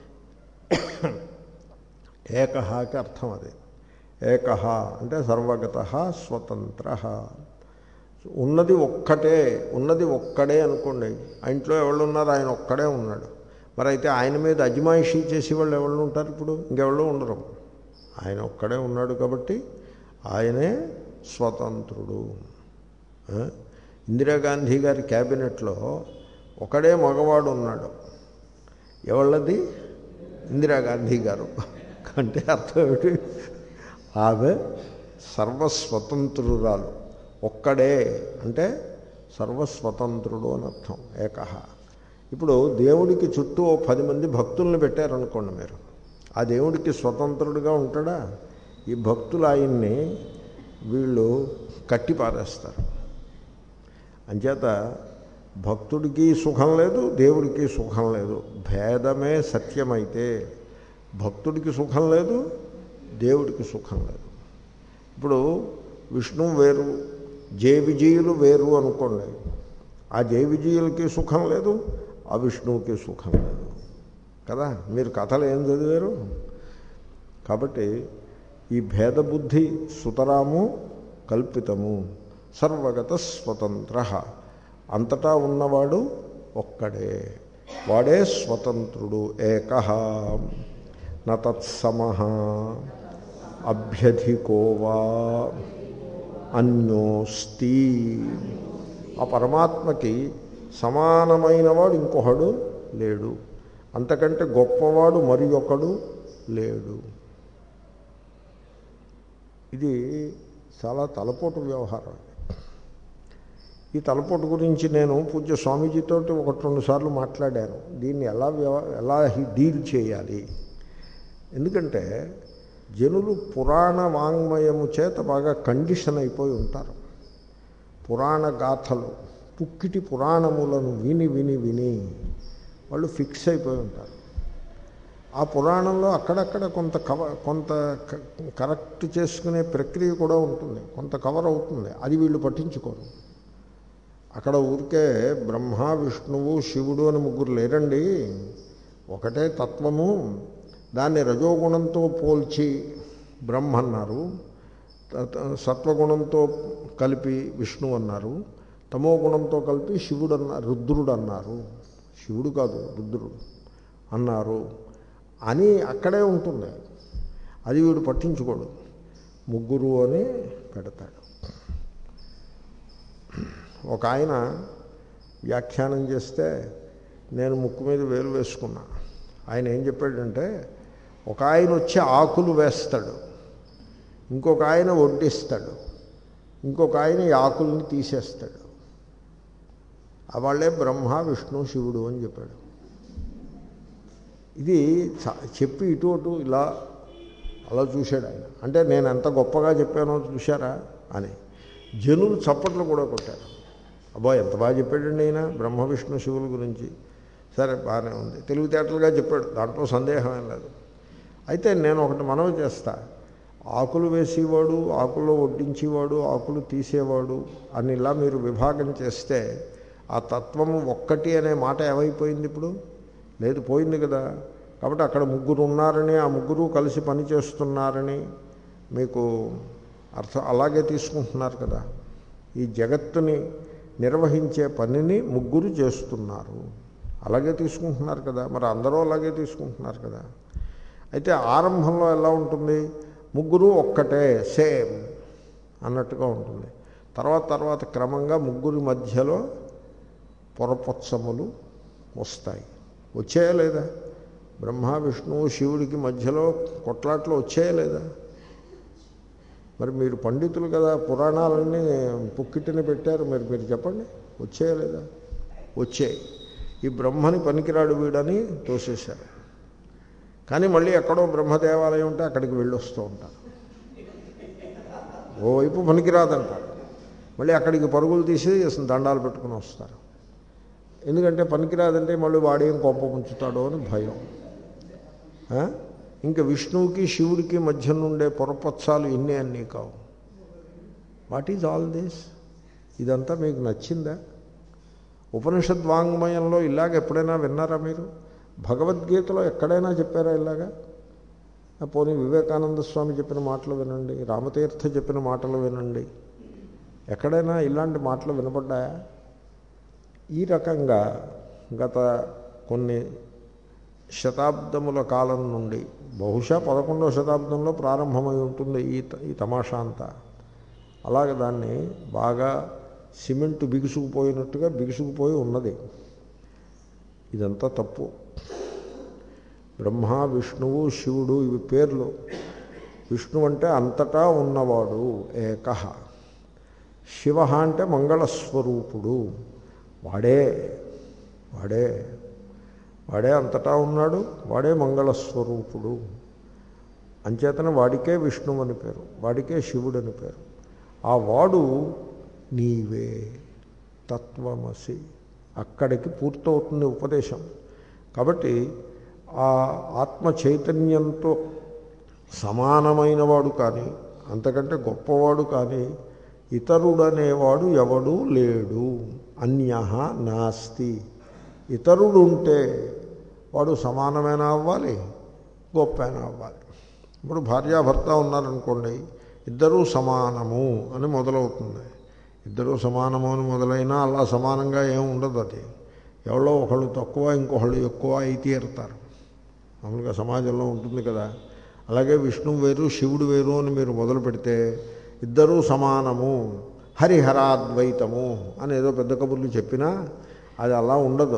ఏకహాకి అర్థం అది. ఏకహ అంటే సర్వగత, స్వతంత్ర. ఉన్నది ఒక్కటే, ఉన్నది ఒక్కడే అనుకోండి. ఆ ఇంట్లో ఎవళ్ళు ఉన్నారు, ఆయన ఒక్కడే ఉన్నాడు. మరి అయితే ఆయన మీద అజమాయిషీ చేసి వాళ్ళు ఎవళ్ళు ఉంటారు? ఇప్పుడు ఇంకెవళ్ళు ఉండరు. ఆయన ఒక్కడే ఉన్నాడు కాబట్టి ఆయనే స్వతంత్రుడు. ఇందిరాగాంధీ గారి క్యాబినెట్లో ఒకడే మగవాడు ఉన్నాడు. ఎవళ్ళది? ఇందిరాగాంధీ గారు. అంటే అర్థం ఏమిటి? ఆమె సర్వస్వతంత్రురాలు. ఒక్కడే అంటే సర్వస్వతంత్రుడు అని అర్థం, ఏకహ. ఇప్పుడు దేవుడికి చుట్టూ ఓ పది మంది భక్తుల్ని పెట్టారనుకోండి మీరు, ఆ దేవుడికి స్వతంత్రుడిగా ఉంటాడా? ఈ భక్తులు ఆయన్ని వీళ్ళు కట్టి పారేస్తారు. అంచేత భక్తుడికి సుఖం లేదు, దేవుడికి సుఖం లేదు. భేదమే సత్యమైతే భక్తుడికి సుఖం లేదు, దేవుడికి సుఖం లేదు. ఇప్పుడు విష్ణువు వేరు, జయ విజయులు వేరు అనుకోండి. ఆ జయ విజయులకి సుఖం లేదు, ఆ విష్ణువుకి సుఖం లేదు కదా. మీరు కథలు ఏం చదివారు? కాబట్టి ఈ భేదబుద్ధి సుతరాము కల్పితము. సర్వగత స్వతంత్ర, అంతటా ఉన్నవాడు ఒక్కడే, వాడే స్వతంత్రుడు. ఏకః న తత్సమః అభ్యధికోవా అన్యోస్తి. ఆ పరమాత్మకి సమానమైన వాడు ఇంకొకడు లేడు, అంతకంటే గొప్పవాడు మరి ఒకడు లేడు. ఇది చాలా తలపోటు వ్యవహారం. ఈ తలపోటు గురించి నేను పూజ్య స్వామీజీతో ఒకటి రెండు సార్లు మాట్లాడాను. దీన్ని ఎలా ఎలా డీల్ చేయాలి? ఎందుకంటే జనులు పురాణ వాంగ్మయము చేత బాగా కండిషన్ అయిపోయి ఉంటారు. పురాణ గాథలు, పుక్కిటి పురాణములను విని విని విని వాళ్ళు ఫిక్స్ అయిపోయి ఉంటారు. ఆ పురాణంలో అక్కడక్కడ కొంత కవ కొంత కరెక్ట్ చేసుకునే ప్రక్రియ కూడా ఉంటుంది, కొంత కవర్ అవుతుంది. అది వీళ్ళు పట్టించుకోరు. అక్కడ ఊరికే బ్రహ్మ విష్ణువు శివుడు అని ముగ్గురు లేరండి, ఒకటే తత్వము, దాన్ని రజోగుణంతో పోల్చి బ్రహ్మ అన్నారు, సత్వగుణంతో కలిపి విష్ణు అన్నారు, తమో గుణంతో కలిపి శివుడు అన్నారు, రుద్రుడు అన్నారు, శివుడు కాదు రుద్రుడు అన్నారు అని అక్కడే ఉంటుంది. అది వీడు పట్టించుకోడు, ముగ్గురు అని పెడతాడు. ఒక ఆయన వ్యాఖ్యానం చేస్తే నేను ముక్కు మీద వేలు వేసుకున్నా. ఆయన ఏం చెప్పాడంటే, ఒక ఆయన వచ్చి ఆకులు వేస్తాడు, ఇంకొక ఆయన వడ్డిస్తాడు, ఇంకొక ఆయన ఈ ఆకుల్ని తీసేస్తాడు. వాళ్ళే బ్రహ్మ విష్ణు శివుడు అని చెప్పాడు. ఇది చెప్పి ఇటు అటు ఇలా అలా చూశాడు ఆయన. అంటే నేను ఎంత గొప్పగా చెప్పానో చూశారా అని జనులు చప్పట్లు కూడా కొట్టారు. అబ్బా ఎంత బాగా చెప్పాడండి ఆయన బ్రహ్మ విష్ణు శివుల గురించి. సరే బాగానే ఉంది, తెలివితేటలుగా చెప్పాడు, దాంట్లో సందేహం ఏం లేదు. అయితే నేను ఒకటి మనవి చేస్తా, ఆకులు వేసేవాడు, ఆకుల్లో వడ్డించేవాడు, ఆకులు తీసేవాడు అని ఇలా మీరు విభాగం చేస్తే ఆ తత్వము ఒక్కటి అనే మాట ఏమైపోయింది ఇప్పుడు? లేదు, పోయింది కదా. కాబట్టి అక్కడ ముగ్గురు ఉన్నారని, ఆ ముగ్గురు కలిసి పని చేస్తున్నారని మీకు అర్థం అలాగే తీసుకుంటున్నారు కదా. ఈ జగత్తుని నిర్వహించే పనిని ముగ్గురు చేస్తున్నారు అలాగే తీసుకుంటున్నారు కదా. మరి అందరూ అలాగే తీసుకుంటున్నారు కదా. అయితే ఆరంభంలో ఎలా ఉంటుంది? ముగ్గురు ఒక్కటే, సేమ్ అన్నట్టుగా ఉంటుంది. తర్వాత తర్వాత క్రమంగా ముగ్గురి మధ్యలో పొరపొత్సములు వస్తాయి. వచ్చాయా లేదా? బ్రహ్మ విష్ణువు శివుడికి మధ్యలో కొట్లాట్లు వచ్చాయా లేదా? మరి మీరు పండితులు కదా, పురాణాలన్నీ పుక్కిటిని పెట్టారు, మరి మీరు చెప్పండి, వచ్చాయా లేదా? వచ్చాయి. ఈ బ్రహ్మని పనికిరాడు వీడని తోసేశారు. కానీ మళ్ళీ ఎక్కడో బ్రహ్మదేవాలయం ఉంటే అక్కడికి వెళ్ళి వస్తూ ఉంటారు. ఓవైపు పనికిరాదంటారు, మళ్ళీ అక్కడికి పరుగులు తీసి దండాలు పెట్టుకుని వస్తారు. ఎందుకంటే పనికిరాదంటే మళ్ళీ వాడేం కొంప ముంచుతాడో అని భయం. ఇంకా విష్ణువుకి శివుడికి మధ్య నుండే పొరపత్సాలు ఇన్ని అన్నీ కావు. What is all this? ఇదంతా మీకు నచ్చిందా? ఉపనిషద్వాంగ్మయంలో ఇలాగ ఎప్పుడైనా విన్నారా మీరు? భగవద్గీతలో ఎక్కడైనా చెప్పారా ఇలాగా? పోనీ వివేకానంద స్వామి చెప్పిన మాటలు వినండి, రామతీర్థ చెప్పిన మాటలు వినండి, ఎక్కడైనా ఇలాంటి మాటలు వినపడ్డాయా? ఈ రకంగా గత కొన్ని శతాబ్దముల కాలం నుండి, బహుశా పదకొండవ శతాబ్దంలో ప్రారంభమై ఉంటుంది ఈ ఈ తమాషా అంతా. అలాగే దాన్ని బాగా సిమెంటు బిగుసుకుపోయినట్టుగా బిగుసుకుపోయి ఉన్నది. ఇదంతా తప్పు. బ్రహ్మ విష్ణువు శివుడు ఇవి పేర్లు. విష్ణు అంటే అంతటా ఉన్నవాడు ఏకః, శివ అంటే మంగళస్వరూపుడు, వాడే వాడే వాడే అంతటా ఉన్నాడు, వాడే మంగళస్వరూపుడు. అంచేతన వాడికే విష్ణువు అని పేరు, వాడికే శివుడు అని పేరు. ఆ వాడు నీవే తత్వమసి. అక్కడికి పూర్తవుతుంది ఉపదేశం. కాబట్టి ఆ ఆత్మ చైతన్యంతో సమానమైన వాడు కానీ, అంతకంటే గొప్పవాడు కానీ ఇతరుడనేవాడు ఎవడూ లేడు. అన్యః నాస్తి. ఇతరుడు ఉంటే వాడు సమానమైన అవ్వాలి, గొప్పైన అవ్వాలి. ఇప్పుడు భార్యాభర్త ఉన్నారనుకోండి, ఇద్దరూ సమానము అని మొదలవుతుంది. ఇద్దరూ సమానము అని మొదలైనా అలా సమానంగా ఏమి ఉండదు. అది ఎవరో ఒకళ్ళు తక్కువ ఇంకొకళ్ళు ఎక్కువ అయి తీరుతారు. మామూలుగా సమాజంలో ఉంటుంది కదా. అలాగే విష్ణువు వేరు శివుడు వేరు అని మీరు మొదలు పెడితే ఇద్దరూ సమానము, హరిహరాద్వైతము అని ఏదో పెద్ద కబుర్లు చెప్పినా అది అలా ఉండదు.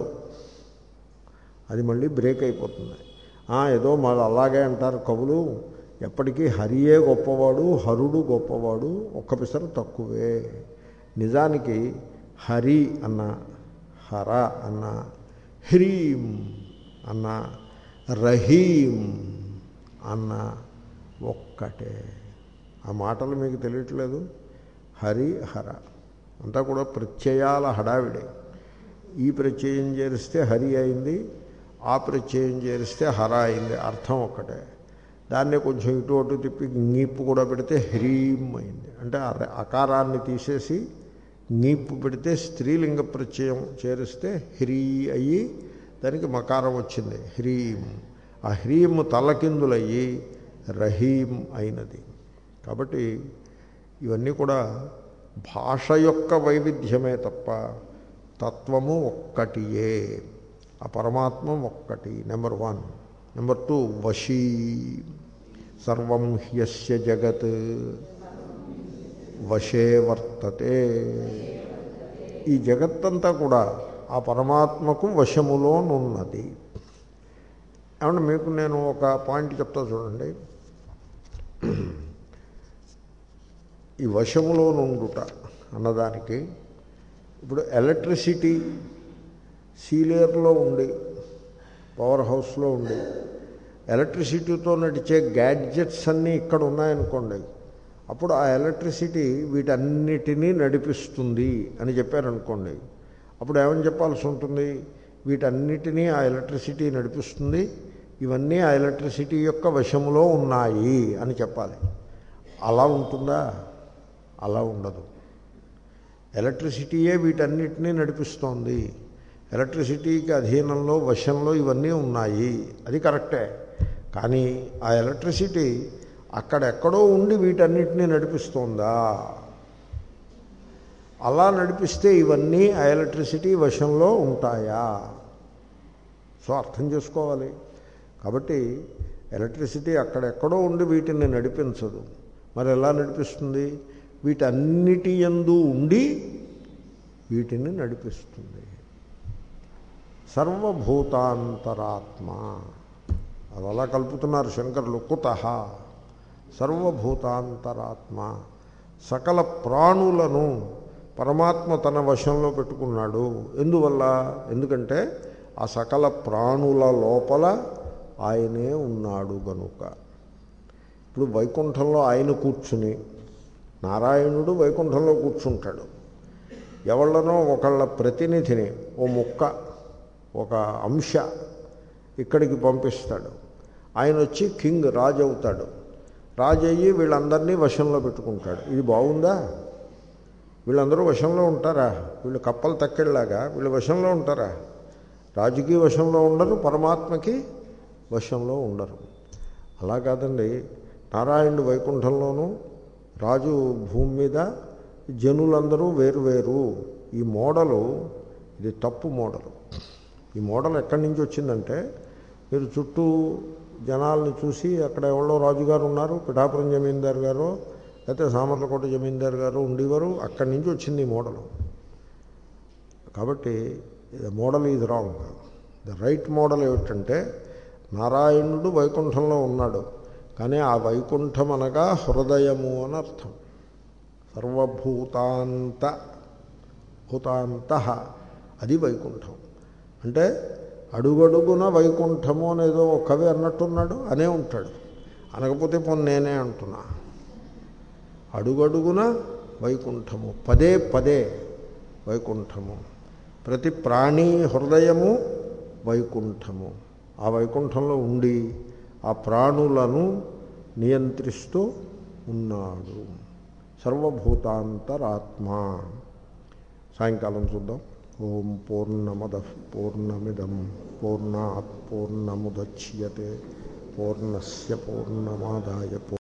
అది మళ్ళీ బ్రేక్ అయిపోతుంది. ఏదో మళ్ళీ అలాగే అంటారు కవులు, ఎప్పటికీ హరియే గొప్పవాడు, హరుడు గొప్పవాడు, ఒక్క పిసరు తక్కువే. నిజానికి హరి అన్న, హర అన్న, హ్రీం అన్న, రహీం అన్న ఒక్కటే. ఆ మాటలు మీకు తెలియట్లేదు. హరి హర అంతా కూడా ప్రత్యయాల హడావిడే. ఈ ప్రత్యయం చేరిస్తే హరి అయింది, ఆ ప్రత్యయం చేరిస్తే హర అయింది, అర్థం ఒక్కటే. దాన్నే కొంచెం ఇటు అటు తిప్పి నీపు కూడా పెడితే హ్రీం అయింది. అంటే అకారాన్ని తీసేసి నీపు పెడితే స్త్రీలింగ ప్రత్యయం చేరిస్తే హ్రీ అయ్యి దానికి మకారం వచ్చింది, హ్రీం. ఆ హ్రీం తలకిందులయ్యి రహీం అయినది. కాబట్టి ఇవన్నీ కూడా భాష యొక్క వైవిధ్యమే తప్ప తత్వము ఒక్కటియే. ఆ పరమాత్మ ఒక్కటి. Number one. నెంబర్ టూ, వశీ. సర్వం హ్యస్య జగత్ వశే వర్తతే. ఈ జగత్తంతా కూడా ఆ పరమాత్మకు వశములోనున్నది. ఏమంటే మీకు నేను ఒక పాయింట్ చెప్తా చూడండి. ఈ వశములో నుండుట అన్నదానికి ఇప్పుడు ఎలక్ట్రిసిటీ సీలియర్లో ఉండి, పవర్ హౌస్లో ఉండి, ఎలక్ట్రిసిటీతో నడిచే గ్యాడ్జెట్స్ అన్నీ ఇక్కడ ఉన్నాయనుకోండి, అప్పుడు ఆ ఎలక్ట్రిసిటీ వీటన్నిటినీ నడిపిస్తుంది అని చెప్పారనుకోండి. అప్పుడు ఏమని చెప్పాల్సి ఉంటుంది? వీటన్నిటినీ ఆ ఎలక్ట్రిసిటీ నడిపిస్తుంది, ఇవన్నీ ఆ ఎలక్ట్రిసిటీ యొక్క వశములో ఉన్నాయి అని చెప్పాలి. అలా ఉంటుందా? అలా ఉండదు. ఎలక్ట్రిసిటీయే వీటన్నిటినీ నడిపిస్తోంది, ఎలక్ట్రిసిటీకి అధీనంలో వశంలో ఇవన్నీ ఉన్నాయి, అది కరెక్టే. కానీ ఆ ఎలక్ట్రిసిటీ అక్కడెక్కడో ఉండి వీటన్నిటినీ నడిపిస్తోందా? అలా నడిపిస్తే ఇవన్నీ ఆ ఎలక్ట్రిసిటీ వశంలో ఉంటాయా? సో అర్థం చేసుకోవాలి. కాబట్టి ఎలక్ట్రిసిటీ అక్కడెక్కడో ఉండి వీటిని నడిపించదు. మరి ఎలా నడిపిస్తుంది? వీటన్నిటి యందు ఉండి వీటిని నడిపిస్తుంది. సర్వభూతాంతరాత్మ. అది అలా కలుపుతున్నారు శంకరులు. కుతః సర్వభూతాంతరాత్మ. సకల ప్రాణులను పరమాత్మ తన వశంలో పెట్టుకున్నాడు. ఎందువల్ల? ఎందుకంటే ఆ సకల ప్రాణుల లోపల ఆయనే ఉన్నాడు గనుక. ఇప్పుడు వైకుంఠంలో ఆయన కూర్చుని, నారాయణుడు వైకుంఠంలో కూర్చుంటాడు. ఎవళ్ళనో ఒకళ్ళ ప్రతినిధిని, ఓ ముక్క, ఒక అంశ ఇక్కడికి పంపిస్తాడు. ఆయన వచ్చి కింగ్, రాజు అవుతాడు. రాజు అయ్యి వీళ్ళందరినీ వశంలో పెట్టుకుంటాడు. ఇది బాగుందా? వీళ్ళందరూ వశంలో ఉంటారా? వీళ్ళు కప్పలు తక్కెళ్ళలాగా వీళ్ళు వశంలో ఉంటారా? రాజుకి వశంలో ఉండరు, పరమాత్మకి వశంలో ఉండరు. అలా కాదండి. నారాయణుడు వైకుంఠంలోనూ, రాజు భూమి మీద, జనులందరూ వేరువేరు. ఈ మోడలు ఇది తప్పు మోడలు. ఈ మోడల్ ఎక్కడి నుంచి వచ్చిందంటే, మీరు చుట్టూ జనాల్ని చూసి అక్కడ ఎవరో రాజుగారు ఉన్నారు, పిఠాపురం జమీందారు గారు లేకపోతే సామర్లకోట జమీందారు గారు ఉండేవారు, అక్కడి నుంచి వచ్చింది ఈ మోడలు. కాబట్టి model is wrong. The right model ఏమిటంటే, నారాయణుడు వైకుంఠంలో ఉన్నాడు, కానీ ఆ వైకుంఠం అనగా హృదయము అని అర్థం. సర్వభూతాంత భూతాంత అది వైకుంఠం. అంటే అడుగడుగున వైకుంఠము అనేదో ఒక కవి అన్నట్టున్నాడు, అనే ఉంటాడు. అనకపోతే పోనీ నేనే అంటున్నా. అడుగడుగున వైకుంఠము, పదే పదే వైకుంఠము, ప్రతి ప్రాణి హృదయము వైకుంఠము. ఆ వైకుంఠంలో ఉండి ఆ ప్రాణులను నియంత్రిస్తూ ఉన్నాడు. సర్వభూతాంతరాత్మ. సాయంకాలం చూద్దాం. ఓం పూర్ణమద పూర్ణమిదం పూర్ణాత్ పూర్ణముదచ్యతే పూర్ణస్య పూర్ణమాదాయ